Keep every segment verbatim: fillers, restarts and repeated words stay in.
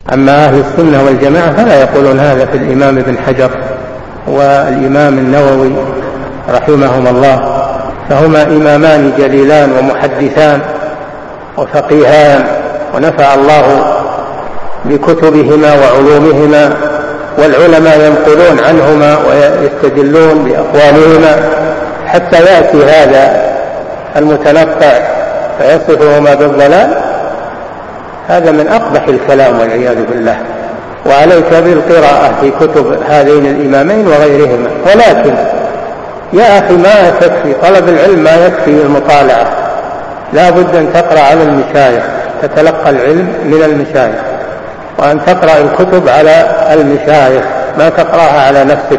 أما أهل السنة والجماعة فلا يقولون هذا في الإمام ابن حجر والإمام النووي رحمهما الله، فهما إمامان جليلان ومحدثان وفقيهان، ونفع الله بكتبهما وعلومهما، والعلماء ينقلون عنهما ويستدلون بأقوالهما حتى يأتي هذا المتنطع فيصفهما بالضلال. هذا من أقبح الكلام والعياذ بالله. وعليك بالقراءة في كتب هذين الإمامين وغيرهما. ولكن يا أخي ما تكفي طلب العلم، ما يكفي المطالعة، لا بد أن تقرأ على المشايخ، تتلقى العلم من المشايخ، وأن تقرأ الكتب على المشايخ، ما تقرأها على نفسك،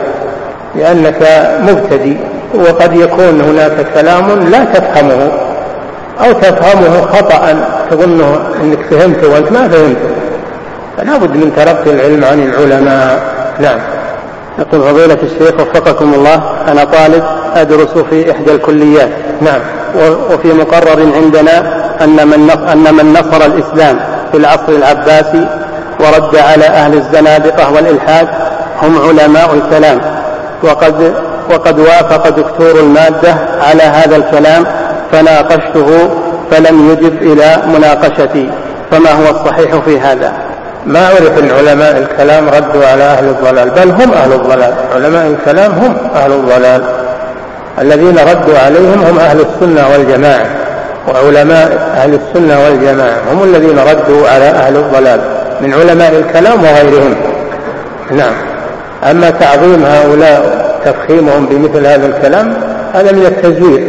لأنك مبتدئ وقد يكون هناك كلام لا تفهمه أو تفهمه خطأ تظنه أنك فهمته وأنت ما فهمته، فلا بد من تلقي العلم عن العلماء. نعم. يقول فضيلة الشيخ وفقكم الله، أنا طالب أدرس في إحدى الكليات. نعم. وفي مقرر عندنا أن من أن من نصر الإسلام في العصر العباسي ورد على أهل الزنادقة والإلحاد هم علماء الكلام، وقد وقد وافق دكتور المادة على هذا الكلام، فناقشته فلم يجب إلى مناقشتي، فما هو الصحيح في هذا؟ ما أعرف أن علماء الكلام ردوا على أهل الضلال، بل هم أهل الضلال. علماء الكلام هم أهل الضلال، الذين ردوا عليهم هم أهل السنة والجماعة، وعلماء أهل السنة والجماعة هم الذين ردوا على أهل الضلال من علماء الكلام وغيرهم. نعم. أما تعظيم هؤلاء تفخيمهم بمثل هذا الكلام هذا من التزوير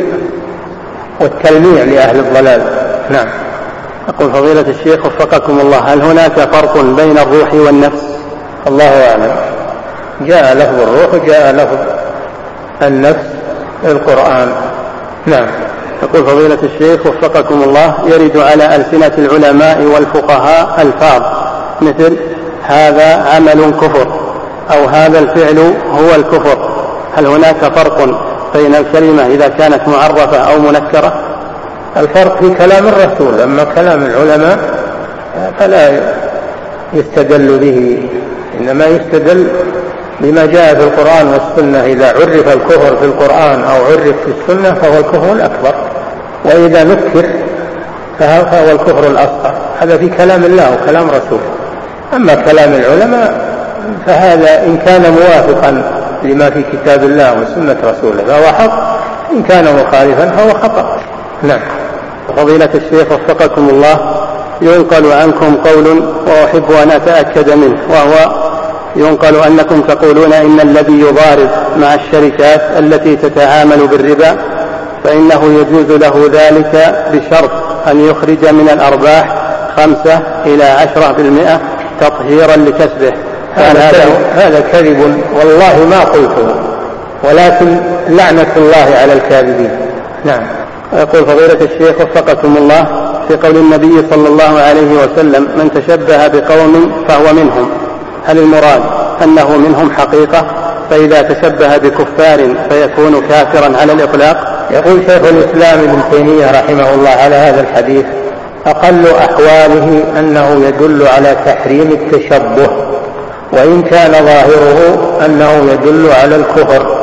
والتلميع لأهل الضلال. نعم. أقول فضيلة الشيخ وفقكم الله، هل هناك فرق بين الروح والنفس؟ الله أعلم. جاء لفظ الروح وجاء لفظ النفس في القرآن. نعم. يقول فضيلة الشيخ وفقكم الله، يرد على ألسنة العلماء والفقهاء ألفاظ مثل هذا عمل كفر أو هذا الفعل هو الكفر، هل هناك فرق بين الكلمة إذا كانت معرفة أو منكرة؟ الفرق في كلام الرسول، أما كلام العلماء فلا يستدل به، إنما يستدل بما جاء في القرآن والسنة. إذا عرف الكفر في القرآن أو عرف في السنة فهو الكفر الأكبر، وإذا نكر فهو الكفر الأصغر. هذا في كلام الله وكلام رسول. أما كلام العلماء فهذا إن كان موافقا لما في كتاب الله وسنة رسوله فهو حق، إن كان مخالفا فهو خطأ. نعم. فضيلة الشيخ وفقكم الله، ينقل عنكم قول وأحب أن أتأكد منه، وهو ينقل أنكم تقولون إن الذي يضارب مع الشركات التي تتعامل بالربا فإنه يجوز له ذلك بشرط أن يخرج من الأرباح خمسة إلى عشرة بالمئة تطهيرا لكسبه. هذا, هذا كذب والله ما قلته، ولكن لعنة الله على الكاذبين. نعم. يقول فضيلة الشيخ وفقكم الله، في قول النبي صلى الله عليه وسلم من تشبه بقوم فهو منهم، هل المراد أنه منهم حقيقة، فإذا تشبه بكفار فيكون كافرا على الإطلاق؟ يقول شيخ الإسلام ابن تيمية رحمه الله على هذا الحديث أقل أحواله أنه يدل على تحريم التشبه، وإن كان ظاهره أنه يدل على الكفر،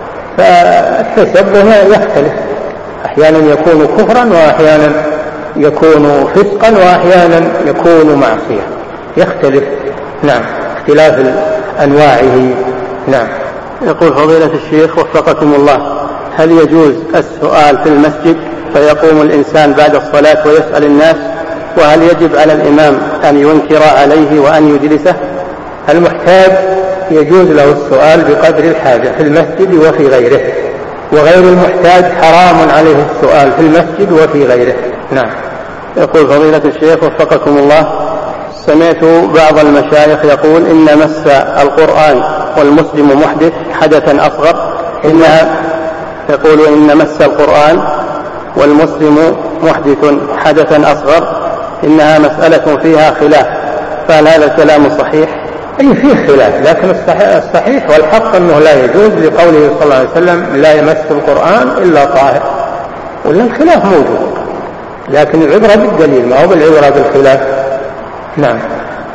فالتشبه يختلف، أحيانا يكون كفرا وأحيانا يكون فسقا وأحيانا يكون معصية، يختلف. نعم. اختلاف أنواعه. نعم. يقول فضيلة الشيخ وفقكم الله، هل يجوز السؤال في المسجد فيقوم الإنسان بعد الصلاة ويسأل الناس، وهل يجب على الإمام أن ينكر عليه وأن يجلسه؟ المحتاج يجوز له السؤال بقدر الحاجة في المسجد وفي غيره، وغير المحتاج حرام عليه السؤال في المسجد وفي غيره. نعم. يقول فضيلة الشيخ وفقكم الله، سمعت بعض المشايخ يقول إن مس القرآن والمسلم محدث حدثا أصغر، إنها يقول إن مس القرآن والمسلم محدث حدثا أصغر، إنها مسألة فيها خلاف، فهل هذا الكلام صحيح؟ أي فيه خلاف، لكن الصحيح والحق أنه لا يجوز، لقوله صلى الله عليه وسلم لا يمس القرآن إلا طاهر، ولا الخلاف موجود، لكن العبرة بالدليل ما هو بالعبرة بالخلاف. نعم.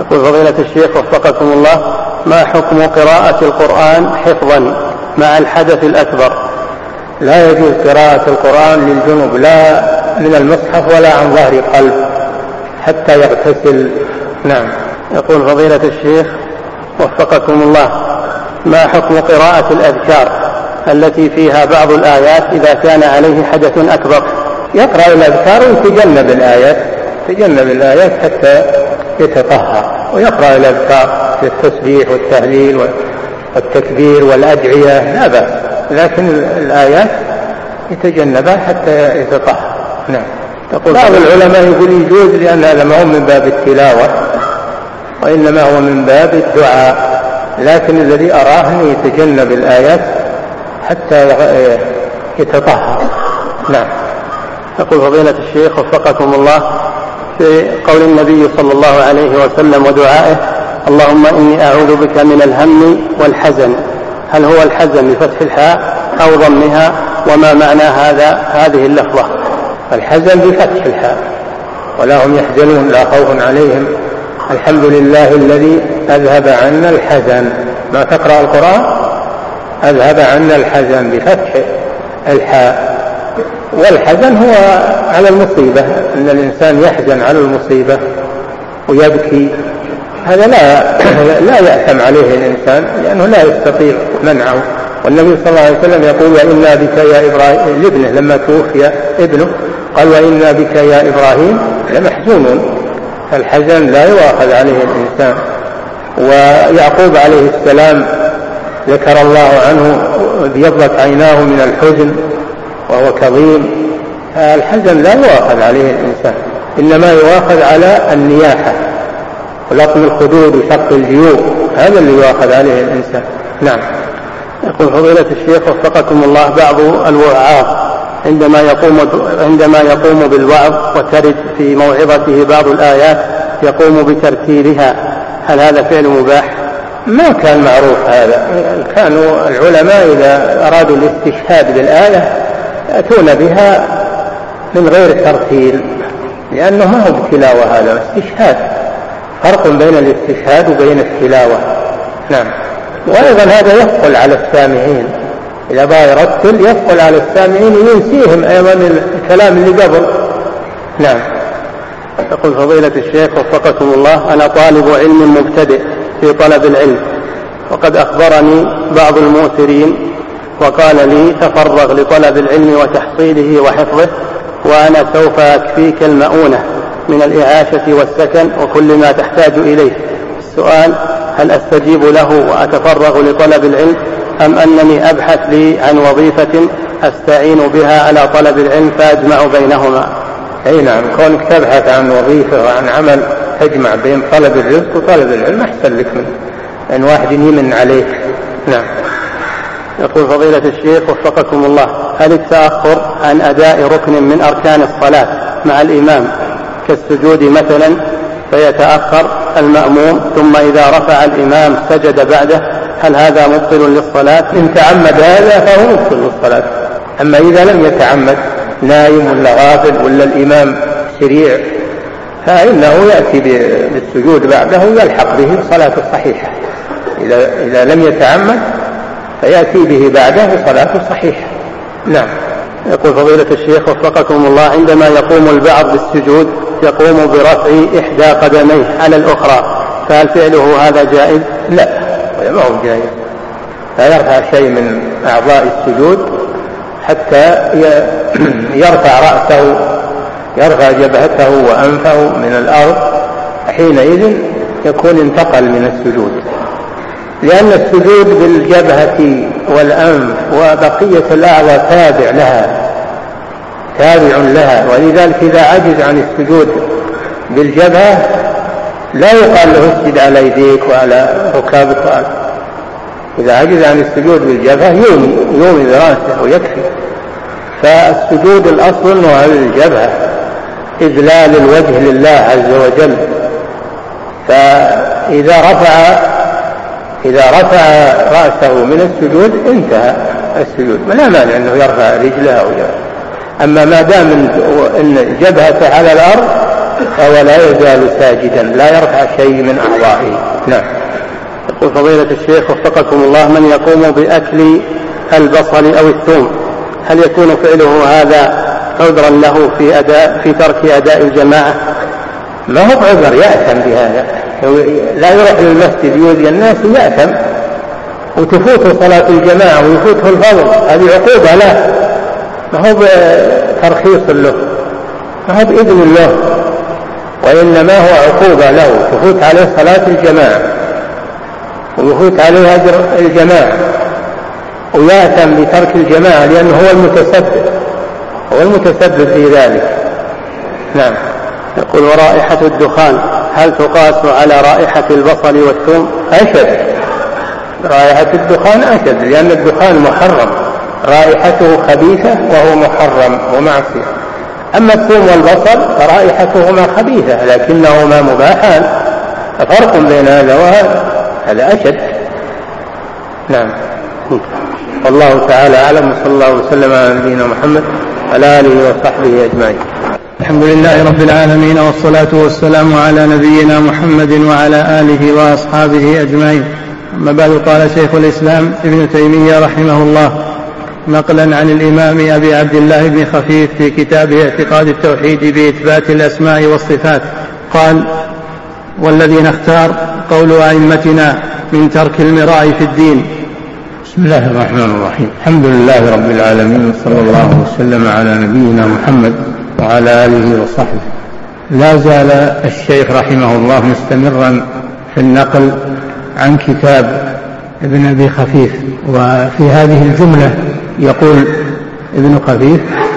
يقول فضيلة الشيخ وفقكم الله: ما حكم قراءة القرآن حفظا مع الحدث الأكبر؟ لا يجوز قراءة القرآن للجنب لا من المصحف ولا عن ظهر قلب حتى يغتسل. نعم. يقول فضيلة الشيخ وفقكم الله: ما حكم قراءة الأذكار التي فيها بعض الآيات إذا كان عليه حدث أكبر؟ يقرأ الأذكار ويتجنب الآيات يتجنب الآيات حتى يتطهر، ويقرأ الأذكار في التسبيح والتهليل والتكبير والأدعية لا بأس، لكن الآيات يتجنبها حتى يتطهر. نعم. بعض العلماء يقول يجوز لأن هذا ما هو من باب التلاوة وإنما هو من باب الدعاء، لكن الذي أراه أن يتجنب الآيات حتى يتطهر. نعم. يقول فضيلة الشيخ وفقكم الله: في قول النبي صلى الله عليه وسلم ودعائه: اللهم إني أعوذ بك من الهم والحزن، هل هو الحزن بفتح الحاء أو ضمها؟ وما معنى هذا هذه اللفظة؟ الحزن بفتح الحاء، ولا هم يحزنون لا خوف عليهم الحمد لله الذي أذهب عنا الحزن. ما تقرأ القرآن أذهب عنا الحزن بفتح الحاء. والحزن هو على المصيبة، أن الإنسان يحزن على المصيبة ويبكي، هذا لا لا يأثم عليه الإنسان لأنه لا يستطيع منعه. والنبي صلى الله عليه وسلم يقول: وإنا بك يا إبراهيم لابنه لما توفي ابنه قال: وإنا بك يا إبراهيم لمحزونون. الحزن لا يؤاخذ عليه الإنسان. ويعقوب عليه السلام ذكر الله عنه ابيضت عيناه من الحزن وهو كظيم. الحزن لا يؤاخذ عليه الإنسان، إنما يؤاخذ على النياحة ولطم الخدود وشق الجيوب، هذا اللي يؤاخذ عليه الإنسان. نعم. يقول فضيلة الشيخ وفقكم الله: بعض الوعاظ عندما يقوم عندما يقوم بالوعظ وترد في موعظته بعض الآيات يقوم بترتيلها، هل هذا فعل مباح؟ ما كان معروف هذا. كانوا العلماء إذا أرادوا الاستشهاد بالآية يأتون بها من غير ترتيل، لأنه ما هو بتلاوة، هذا استشهاد. فرق بين الاستشهاد وبين التلاوة. نعم. وأيضا هذا يثقل على السامعين، إذا بغى يرتل يثقل على السامعين وينسيهم أيضا الكلام اللي قبل. نعم. يقول فضيلة الشيخ وفقكم الله: أنا طالب علم مبتدئ في طلب العلم، وقد أخبرني بعض المؤثرين وقال لي: تفرغ لطلب العلم وتحصيله وحفظه، وأنا سوف أكفيك المؤونة من الإعاشة والسكن وكل ما تحتاج إليه. السؤال: هل أستجيب له وأتفرغ لطلب العلم، أم أنني أبحث لي عن وظيفة أستعين بها على طلب العلم فأجمع بينهما؟ أي نعم، كونك تبحث عن وظيفة وعن عمل تجمع بين طلب الرزق وطلب العلم أحسن لك من أن واحد يمن عليك. نعم. يقول فضيلة الشيخ وفقكم الله: هل التأخر عن أداء ركن من أركان الصلاة مع الإمام كالسجود مثلا فيتأخر المأموم ثم إذا رفع الإمام سجد بعده، هل هذا مبطل للصلاة؟ إن تعمد هذا فهو مبطل للصلاة. أما إذا لم يتعمد، نايم ولا غافل ولا الإمام سريع، فإنه يأتي بالسجود بعده ويلحق به الصلاة الصحيحة. إذا, إذا لم يتعمد فيأتي به بعده صلاة صحيحة. نعم. يقول فضيلة الشيخ وفقكم الله: عندما يقوم البعض بالسجود يقوم برفع إحدى قدميه على الأخرى، فهل فعله هذا جائز؟ لا، ما هو جائز. لا يرفع شيء من أعضاء السجود حتى يرفع رأسه، يرفع جبهته وأنفه من الأرض، حينئذ يكون انتقل من السجود، لأن السجود بالجبهة والأنف وبقية الأعضاء تابع لها تابع لها ولذلك إذا عجز عن السجود بالجبهة لا يقال له اسجد على يديك وعلى ركابك وعلى. إذا عجز عن السجود بالجبهة يومي يومي براسه ويكفي. فالسجود الأصل أنه على الجبهة إذلال الوجه لله عز وجل. فإذا رفع إذا رفع رأسه من السجود انتهى السجود، لا مانع أنه يرفع رجله أو جبهة. أما ما دام أن جبهته على الأرض فهو لا يزال ساجدا لا يرفع شيء من أعضائه. نعم. يقول فضيلة الشيخ وفقكم الله: من يقوم بأكل البصل أو الثوم هل يكون فعله هذا عذرا له في أداء في ترك أداء الجماعة؟ ما هو عذر، يأثم بهذا، لا يروح للمسجد يؤذي الناس يأثم وتفوته صلاة الجماعة ويفوته الفضل، هذه عقوبة له، ما هو ترخيص له، ما هو بإذن له، وإنما هو عقوبة له، تفوت عليه صلاة الجماعة ويفوت عليه أجر الجماعة ويأثم بترك الجماعة لأنه هو المتسبب هو المتسبب في ذلك. نعم. يقول: ورائحة الدخان هل تقاس على رائحة البصل والثوم؟ أشد، رائحة الدخان أشد لأن الدخان محرم، رائحته خبيثة وهو محرم ومعصية. أما الثوم والبصل فرائحتهما خبيثة لكنهما مباحان، فرق بين هذا وهذا، هذا أشد. نعم. والله تعالى أعلم، وصلى الله وسلم على نبينا محمد وعلى آله وصحبه أجمعين. الحمد لله رب العالمين، والصلاة والسلام على نبينا محمد وعلى آله وأصحابه أجمعين. أما بعد، قال شيخ الإسلام ابن تيمية رحمه الله نقلا عن الإمام أبي عبد الله بن خفيف في كتابه اعتقاد التوحيد بإثبات الأسماء والصفات قال: والذي نختار قول أئمتنا من ترك المراء في الدين. بسم الله الرحمن الرحيم، الحمد لله رب العالمين، صلى الله وسلم على نبينا محمد وعلى آله وصحبه. لا زال الشيخ رحمه الله مستمرا في النقل عن كتاب ابن أبي خفيف، وفي هذه الجملة يقول ابن خفيف: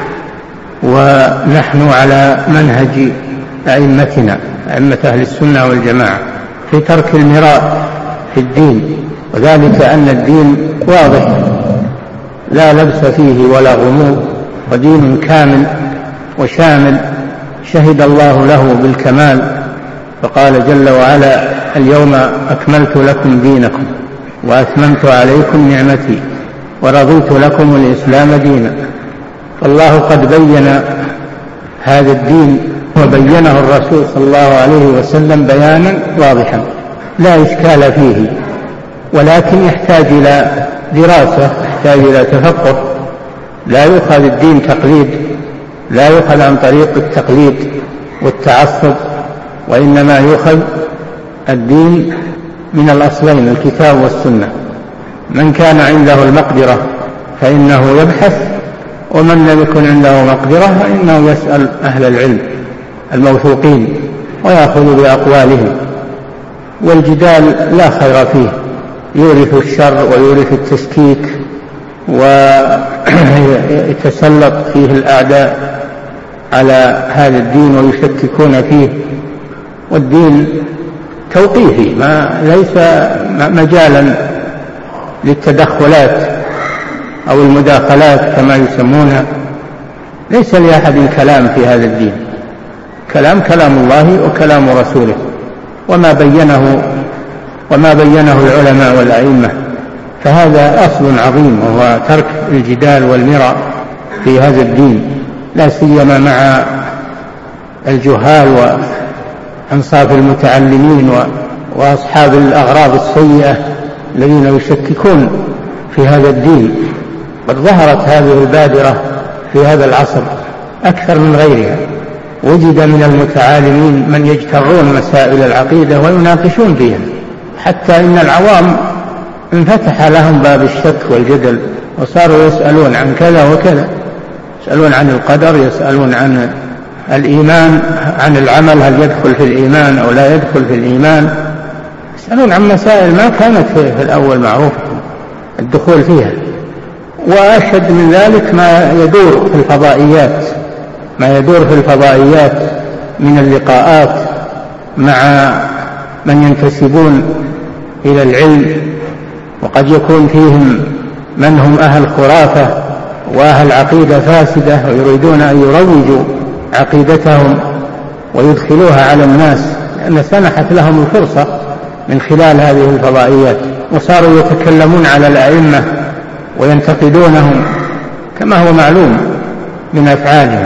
ونحن على منهج أئمتنا أئمة أهل السنة والجماعة في ترك المراء في الدين، وذلك أن الدين واضح لا لبس فيه ولا غموض، ودين كامل وشامل شهد الله له بالكمال، فقال جل وعلا: اليوم أكملت لكم دينكم وأتممت عليكم نعمتي ورضيت لكم الإسلام دينا. فالله قد بين هذا الدين وبينه الرسول صلى الله عليه وسلم بيانا واضحا لا إشكال فيه، ولكن يحتاج إلى دراسة، يحتاج إلى تفقه. لا يؤخذ الدين تقليد، لا يؤخذ عن طريق التقليد والتعصب، وإنما يؤخذ الدين من الأصلين الكتاب والسنة. من كان عنده المقدرة فإنه يبحث، ومن لم يكن عنده مقدرة فإنه يسأل أهل العلم الموثوقين ويأخذ بأقوالهم. والجدال لا خير فيه، يورث الشر ويورث التشكيك ويتسلط فيه الأعداء على هذا الدين ويشككون فيه. والدين توقيفي، ما ليس مجالا للتدخلات أو المداخلات كما يسمونها. ليس لأحد كلام في هذا الدين، كلام كلام الله وكلام رسوله، وما بينه وما بينه العلماء والأئمة. فهذا أصل عظيم، وهو ترك الجدال والمراء في هذا الدين، لا سيما مع الجهال وأنصاف المتعلمين وأصحاب الأغراض السيئة الذين يشككون في هذا الدين. قد ظهرت هذه البادرة في هذا العصر أكثر من غيرها، وجد من المتعالمين من يجترون مسائل العقيدة ويناقشون فيها، حتى إن العوام انفتح لهم باب الشك والجدل، وصاروا يسألون عن كذا وكذا، يسألون عن القدر، يسألون عن الإيمان، عن العمل هل يدخل في الإيمان أو لا يدخل في الإيمان، يسألون عن مسائل ما كانت في الأول معروفة الدخول فيها. وأشد من ذلك ما يدور في الفضائيات ما يدور في الفضائيات من اللقاءات مع من ينتسبون إلى العلم، وقد يكون فيهم من هم أهل خرافة وأهل عقيدة فاسدة، ويريدون أن يروجوا عقيدتهم ويدخلوها على الناس، لأن سنحت لهم الفرصة من خلال هذه الفضائيات، وصاروا يتكلمون على الأئمة وينتقدونهم كما هو معلوم من أفعالهم.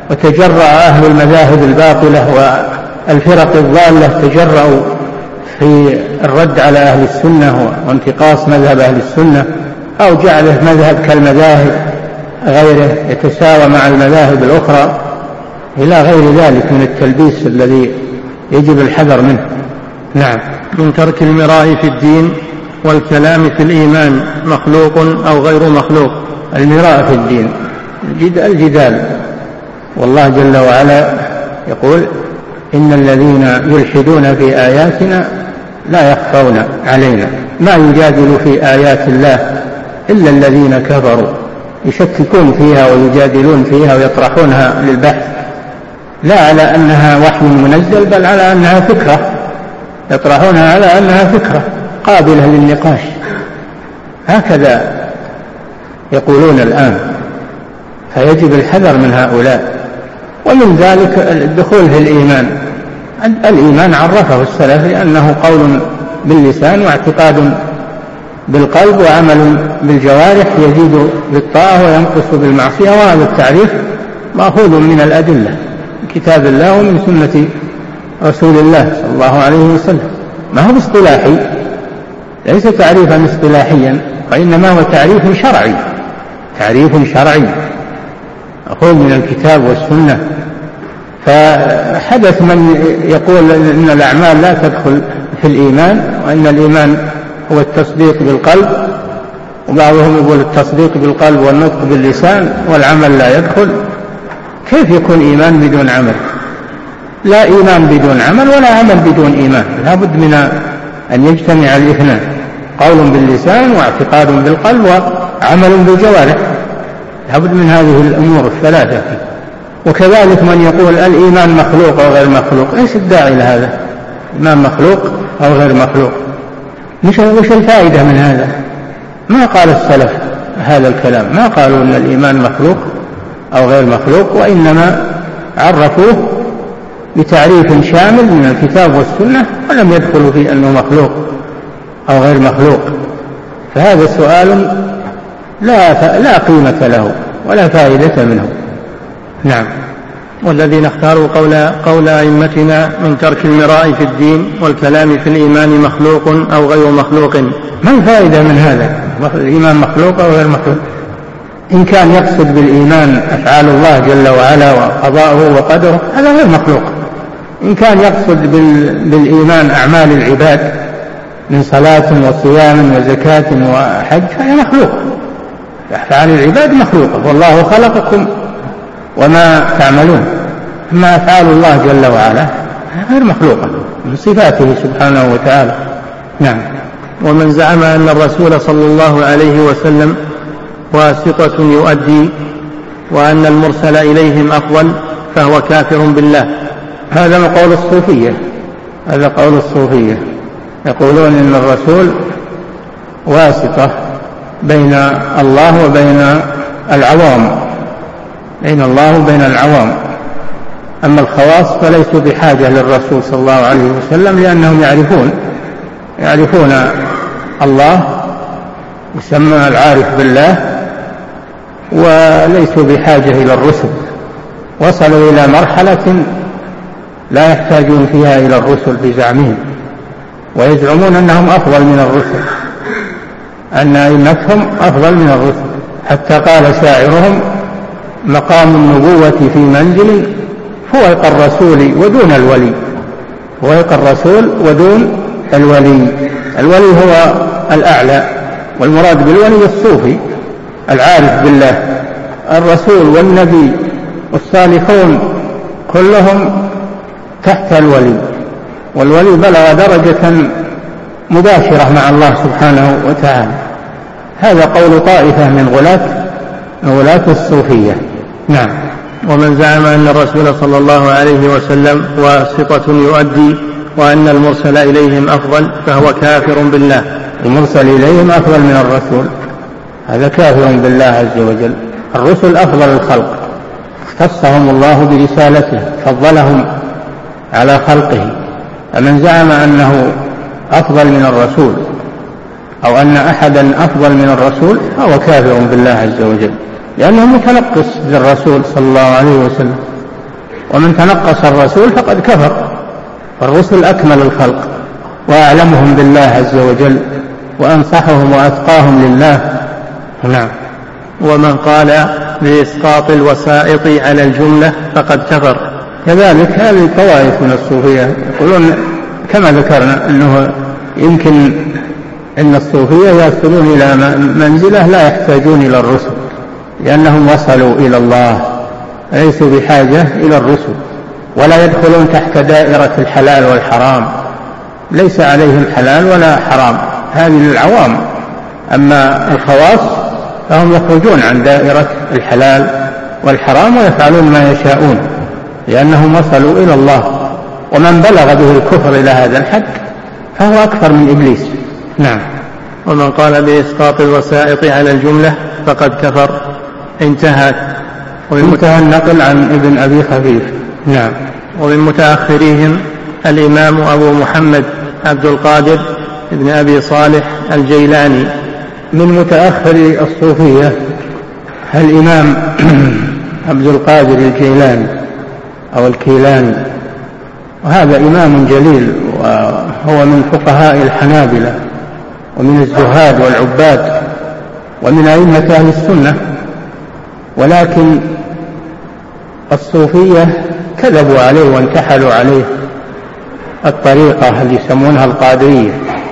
وتجرأ أهل المذاهب الباطلة والفرق الضالة تجرأوا في الرد على أهل السنة وانتقاص مذهب أهل السنة، أو جعله مذهب كالمذاهب غيره يتساوى مع المذاهب الأخرى، إلى غير ذلك من التلبيس الذي يجب الحذر منه. نعم. من ترك المراء في الدين والكلام في الإيمان مخلوق أو غير مخلوق. المراء في الدين الجدال، والله جل وعلا يقول إن الذين يلحدون في آياتنا لا يخفون علينا ما يجادل في آيات الله إلا الذين كفروا، يشككون فيها ويجادلون فيها ويطرحونها للبحث، لا على أنها وحي منزل بل على أنها فكرة، يطرحونها على أنها فكرة قابلة للنقاش، هكذا يقولون الآن. فيجب الحذر من هؤلاء. ومن ذلك الدخول في الإيمان. الإيمان عرفه السلف لأنه قول باللسان واعتقاد بالقلب وعمل بالجوارح، يزيد بالطاعة وينقص بالمعصية، وهذا التعريف مأخوذ من الأدلة من كتاب الله ومن سنة رسول الله صلى الله عليه وسلم، ما هو اصطلاحي، ليس تعريفا اصطلاحيا، وإنما هو تعريف شرعي، تعريف شرعي أخذ من الكتاب والسنة. فحدث من يقول إن الأعمال لا تدخل في الإيمان، وإن الإيمان هو التصديق بالقلب، وبعضهم يقول التصديق بالقلب والنطق باللسان والعمل لا يدخل. كيف يكون إيمان بدون عمل؟ لا إيمان بدون عمل ولا عمل بدون إيمان، لا بد من أن يجتمع الاثنان، قول باللسان واعتقاد بالقلب وعمل بالجوارح، لا بد من هذه الأمور الثلاثة. وكذلك من يقول الإيمان مخلوق أو غير مخلوق، إيش الداعي لهذا؟ الإيمان مخلوق أو غير مخلوق، مش وش الفائدة من هذا؟ ما قال السلف هذا الكلام، ما قالوا أن الإيمان مخلوق أو غير مخلوق، وإنما عرفوه بتعريف شامل من الكتاب والسنة، ولم يدخلوا في أنه مخلوق أو غير مخلوق. فهذا سؤال لا لا قيمة له ولا فائدة منه. نعم. والذين اختاروا قول, قول أئمتنا من ترك المراء في الدين والكلام في الإيمان مخلوق أو غير مخلوق. ما الفائدة من هذا؟ الإيمان مخلوق أو غير مخلوق؟ إن كان يقصد بالإيمان أفعال الله جل وعلا وقضاءه وقدره هذا غير مخلوق. إن كان يقصد بالإيمان أعمال العباد من صلاة وصيام وزكاة وحج فهي مخلوق، أفعال العباد مخلوقة، والله خلقكم وما تعملون. أما أفعال الله جل وعلا غير مخلوقة من صفاته سبحانه وتعالى. نعم. ومن زعم أن الرسول صلى الله عليه وسلم واسطة يؤدي وأن المرسل إليهم أفضل فهو كافر بالله. هذا قول الصوفية، هذا قول الصوفية، يقولون إن الرسول واسطة بين الله وبين العوام، بين الله وبين العوام. أما الخواص فليسوا بحاجة للرسول صلى الله عليه وسلم، لأنهم يعرفون يعرفون الله، يسمى العارف بالله، وليسوا بحاجة إلى الرسل، وصلوا إلى مرحلة لا يحتاجون فيها إلى الرسل بزعمهم، ويزعمون أنهم أفضل من الرسل، أن أئمتهم أفضل من الرسل، حتى قال شاعرهم مقام النبوة في منزل فوق الرسول ودون الولي، فوق الرسول ودون الولي. الولي هو الأعلى، والمراد بالولي الصوفي العارف بالله. الرسول والنبي والصالحون كلهم تحت الولي، والولي بلغ درجة مباشرة مع الله سبحانه وتعالى. هذا قول طائفة من غلاة من غلاة الصوفية. نعم. ومن زعم أن الرسول صلى الله عليه وسلم واسطة يؤدي وأن المرسل إليهم أفضل فهو كافر بالله. المرسل إليهم أفضل من الرسول، هذا كافر بالله عز وجل. الرسل أفضل الخلق، اختصهم الله برسالته، فضلهم على خلقه. فمن زعم أنه أفضل من الرسول أو أن أحدا أفضل من الرسول فهو كافر بالله عز وجل، لأنه متنقص للرسول صلى الله عليه وسلم. ومن تنقص الرسول فقد كفر. فالرسل أكمل الخلق وأعلمهم بالله عز وجل وأنصحهم وأتقاهم لله. نعم. ومن قال بإسقاط الوسائط على الجملة فقد كفر. كذلك هذه طوائف من الصوفية يقولون كما ذكرنا أنه يمكن أن الصوفية يصلون إلى منزلة لا يحتاجون إلى الرسل لأنهم وصلوا إلى الله، ليسوا بحاجة إلى الرسل، ولا يدخلون تحت دائرة الحلال والحرام، ليس عليهم حلال ولا حرام، هذه للعوام. أما الخواص فهم يخرجون عن دائرة الحلال والحرام ويفعلون ما يشاءون لأنهم وصلوا إلى الله. ومن بلغ به الكفر إلى هذا الحد فهو أكثر من إبليس. نعم. ومن قال بإسقاط الوسائط على الجملة فقد كفر. انتهى ومنتهى النقل عن ابن أبي خفيف. نعم. ومن متأخريهم الإمام أبو محمد عبد القادر ابن أبي صالح الجيلاني. من متأخر الصوفية الإمام عبد القادر الجيلاني أو الكيلاني، وهذا إمام جليل وهو من فقهاء الحنابلة ومن الزهاد والعباد ومن أئمة أهل السنة. ولكن الصوفية كذبوا عليه وانتحلوا عليه الطريقة اللي يسمونها القادرية،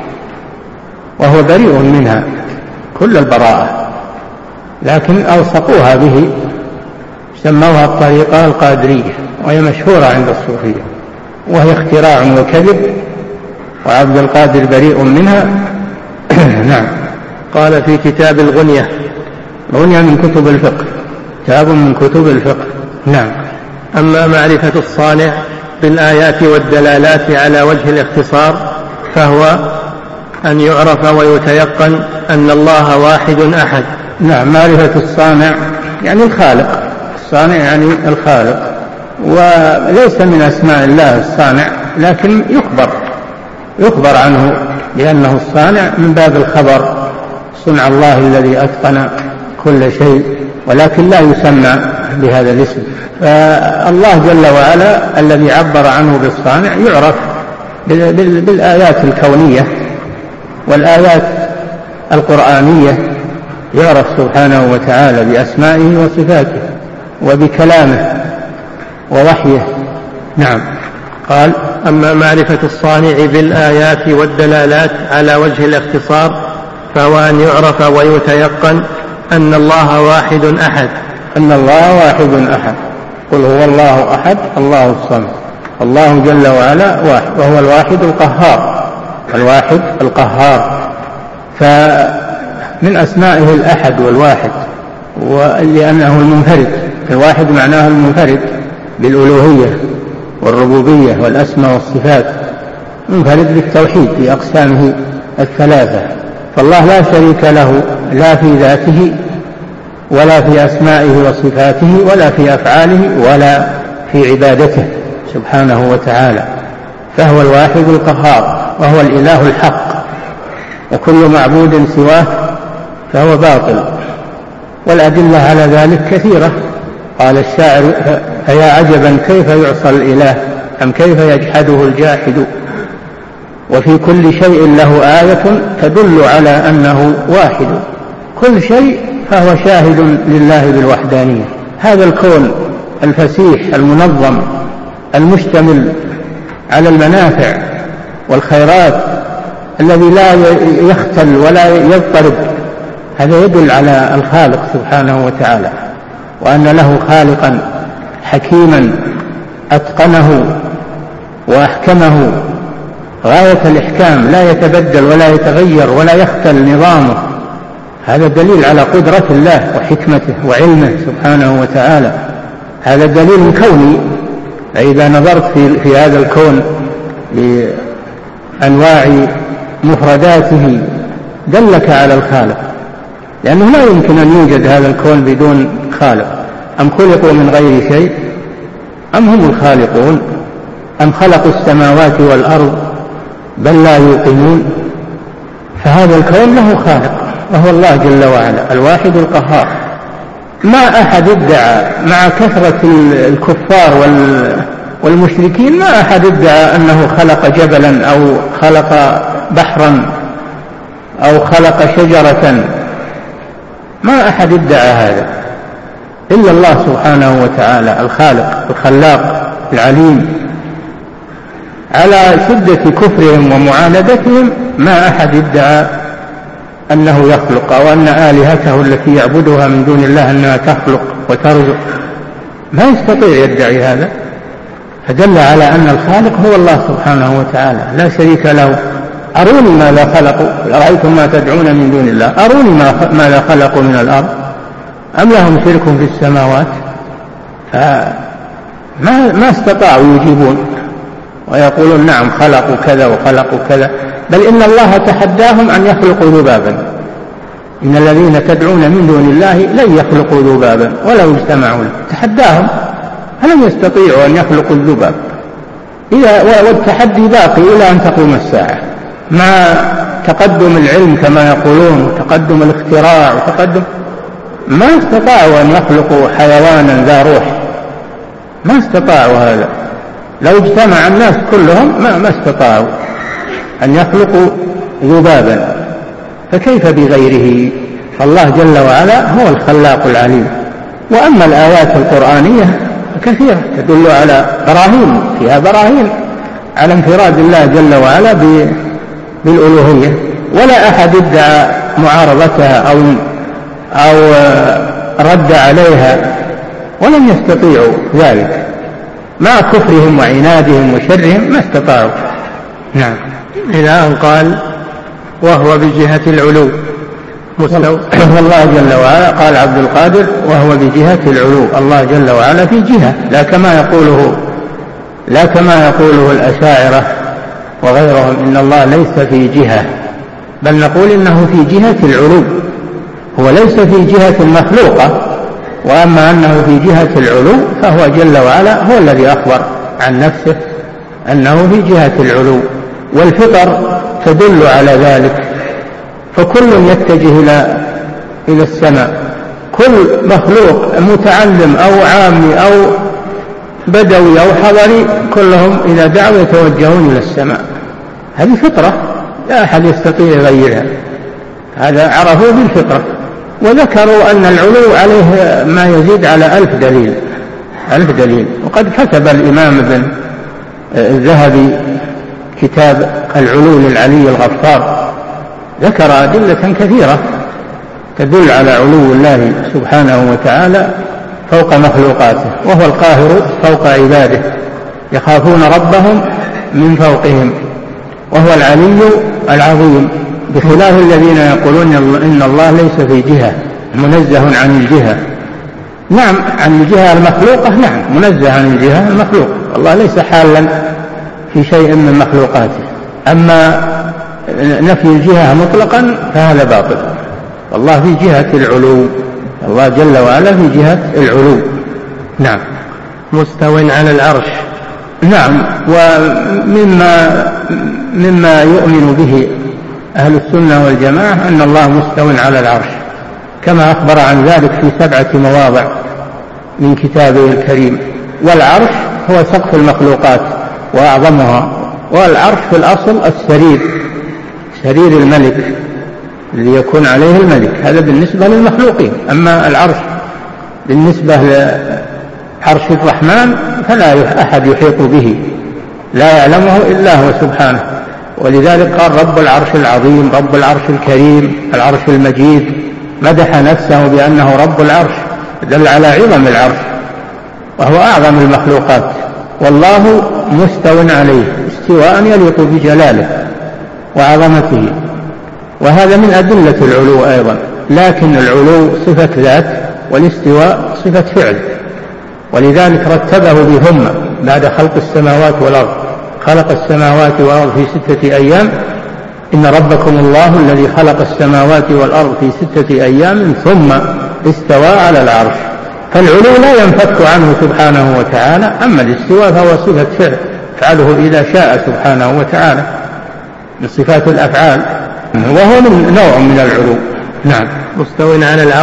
وهو بريء منها كل البراءة، لكن ألصقوها به سموها الطريقة القادرية، وهي مشهورة عند الصوفية، وهي اختراع وكذب، وعبد القادر بريء منها. نعم. قال في كتاب الغنية. الغنية من كتب الفقه، كتاب من كتب الفقه. نعم. أما معرفة الصانع بالآيات والدلالات على وجه الاختصار فهو أن يعرف ويتيقن أن الله واحد أحد. نعم. معرفة الصانع يعني الخالق، الصانع يعني الخالق، وليس من أسماء الله الصانع، لكن يخبر يخبر عنه لأنه الصانع من باب الخبر، صنع الله الذي أتقن كل شيء، ولكن لا يسمى بهذا الاسم. فالله جل وعلا الذي عبر عنه بالصانع يعرف بالآيات الكونية والآيات القرآنية، يعرف سبحانه وتعالى بأسمائه وصفاته وبكلامه ووحيه. نعم. قال أما معرفة الصانع بالآيات والدلالات على وجه الاختصار فهو أن يعرف ويتيقن أن الله واحد أحد. أن الله واحد أحد. قل هو الله أحد الله الصمد. الله جل وعلا واحد، وهو الواحد القهار، الواحد القهار. فمن أسمائه الأحد والواحد، ولأنه المنفرد، الواحد معناه المنفرد بالألوهية والربوبية والأسماء والصفات، منفرد بالتوحيد في أقسامه الثلاثة. فالله لا شريك له لا في ذاته ولا في أسمائه وصفاته ولا في أفعاله ولا في عبادته سبحانه وتعالى، فهو الواحد القهار، وهو الإله الحق، وكل معبود سواه فهو باطل. والأدلة على ذلك كثيرة. قال الشاعر: فيا عجبا كيف يعصى الإله أم كيف يجحده الجاحد، وفي كل شيء له آية تدل على أنه واحد. كل شيء فهو شاهد لله بالوحدانية. هذا الكون الفسيح المنظم المشتمل على المنافع والخيرات الذي لا يختل ولا يضطرب، هذا يدل على الخالق سبحانه وتعالى، وأن له خالقا حكيما أتقنه وأحكمه غاية الإحكام، لا يتبدل ولا يتغير ولا يختل نظامه. هذا دليل على قدرة الله وحكمته وعلمه سبحانه وتعالى. هذا دليل كوني. فإذا نظرت في, في هذا الكون بأنواع مفرداته دلك على الخالق، لأنه لا يمكن أن يوجد هذا الكون بدون خالق. أم خلقوا من غير شيء أم هم الخالقون أم خلقوا السماوات والأرض بل لا يوقنون. فهذا الكون له خالق، وهو الله جل وعلا الواحد القهار. ما أحد ادعى مع كثرة الكفار والمشركين ما أحد ادعى أنه خلق جبلا أو خلق بحرا أو خلق شجرة، ما أحد ادعى هذا إلا الله سبحانه وتعالى الخالق الخلاق العليم. على شدة كفرهم ومعاندتهم ما أحد ادعى أنه يخلق أو أن آلهته التي يعبدها من دون الله أنها تخلق وترزق، ما يستطيع يدعي هذا، فدل على أن الخالق هو الله سبحانه وتعالى لا شريك له. أروني ماذا خلقوا، رأيتم ما تدعون من دون الله، أروني ماذا خلقوا من الأرض أم لهم شرك في السماوات، فما ما استطاعوا يجيبون ويقولون نعم خلقوا كذا وخلقوا كذا، بل إن الله تحداهم أن يخلقوا ذبابا، إن الذين تدعون من دون الله لن يخلقوا ذبابا ولو اجتمعوا له، تحداهم فلم يستطيعوا أن يخلقوا الذباب، والتحدي باقي إلى أن تقوم الساعة مع تقدم العلم كما يقولون وتقدم الاختراع وتقدم، ما استطاعوا أن يخلقوا حيوانا ذا روح، ما استطاعوا هذا، لو اجتمع الناس كلهم ما, ما استطاعوا أن يخلقوا ذبابا، فكيف بغيره؟ فالله جل وعلا هو الخلاق العليم. وأما الآيات القرآنية كثيرة تدل على براهين، فيها براهين على انفراد الله جل وعلا بالألوهية، ولا أحد ادعى معارضتها أو, أو رد عليها، ولم يستطيعوا ذلك مع كفرهم وعنادهم وشرهم، ما استطاعوا. نعم. إلى أن قال وهو بجهة العلو مستوى. والله جل وعلا قال عبد القادر وهو بجهة العلو، الله جل وعلا في جهة، لا كما يقوله لا كما يقوله الأشاعرة وغيرهم إن الله ليس في جهة، بل نقول إنه في جهة العلو، هو ليس في جهة المخلوقة، وأما أنه في جهة العلو فهو جل وعلا هو الذي أخبر عن نفسه أنه في جهة العلو، والفطر تدل على ذلك، فكل يتجه إلى إلى السماء، كل مخلوق متعلم أو عامي أو بدوي أو حضري كلهم إذا دعوا يتوجهون إلى السماء، هذه فطرة لا أحد يستطيع يغيرها، هذا عرفوا بالفطرة. وذكروا أن العلو عليه ما يزيد على ألف دليل ألف دليل وقد كتب الإمام ابن الذهبي كتاب العلو للعلي الغفار، ذكر أدلة كثيرة تدل على علو الله سبحانه وتعالى فوق مخلوقاته، وهو القاهر فوق عباده، يخافون ربهم من فوقهم، وهو العلي العظيم، بخلاف الذين يقولون إن الله ليس في جهة، منزه عن الجهة. نعم عن الجهة المخلوقة، نعم منزه عن الجهة المخلوقة، الله ليس حالا في شيء من مخلوقاته، أما نفي الجهة مطلقا فهذا باطل، الله في جهة العلو، الله جل وعلا في جهة العلو. نعم. مستو على العرش. نعم. ومما مما يؤمن به أهل السنة والجماعة أن الله مستو على العرش، كما أخبر عن ذلك في سبعة مواضع من كتابه الكريم. والعرش هو سقف المخلوقات وأعظمها، والعرش في الأصل السرير، سرير الملك الذي يكون عليه الملك، هذا بالنسبة للمخلوقين. أما العرش بالنسبة لعرش الرحمن فلا أحد يحيط به، لا يعلمه إلا هو سبحانه، ولذلك قال رب العرش العظيم، رب العرش الكريم، العرش المجيد، مدح نفسه بأنه رب العرش، دل على عظم العرش وهو أعظم المخلوقات، والله مستو عليه استواء يليق بجلاله وعظمته، وهذا من أدلة العلو أيضا. لكن العلو صفة ذات والاستواء صفة فعل، ولذلك رتبه بهم بعد خلق السماوات والأرض، خلق السماوات والأرض في ستة أيام، إن ربكم الله الذي خلق السماوات والأرض في ستة أيام ثم استوى على العرش، فالعلو لا ينفك عنه سبحانه وتعالى. أما الاستواء فهو صفة فعل فعله إذا شاء سبحانه وتعالى من صفات الأفعال، وهو من نوع من العلو. نعم. مستو على العرش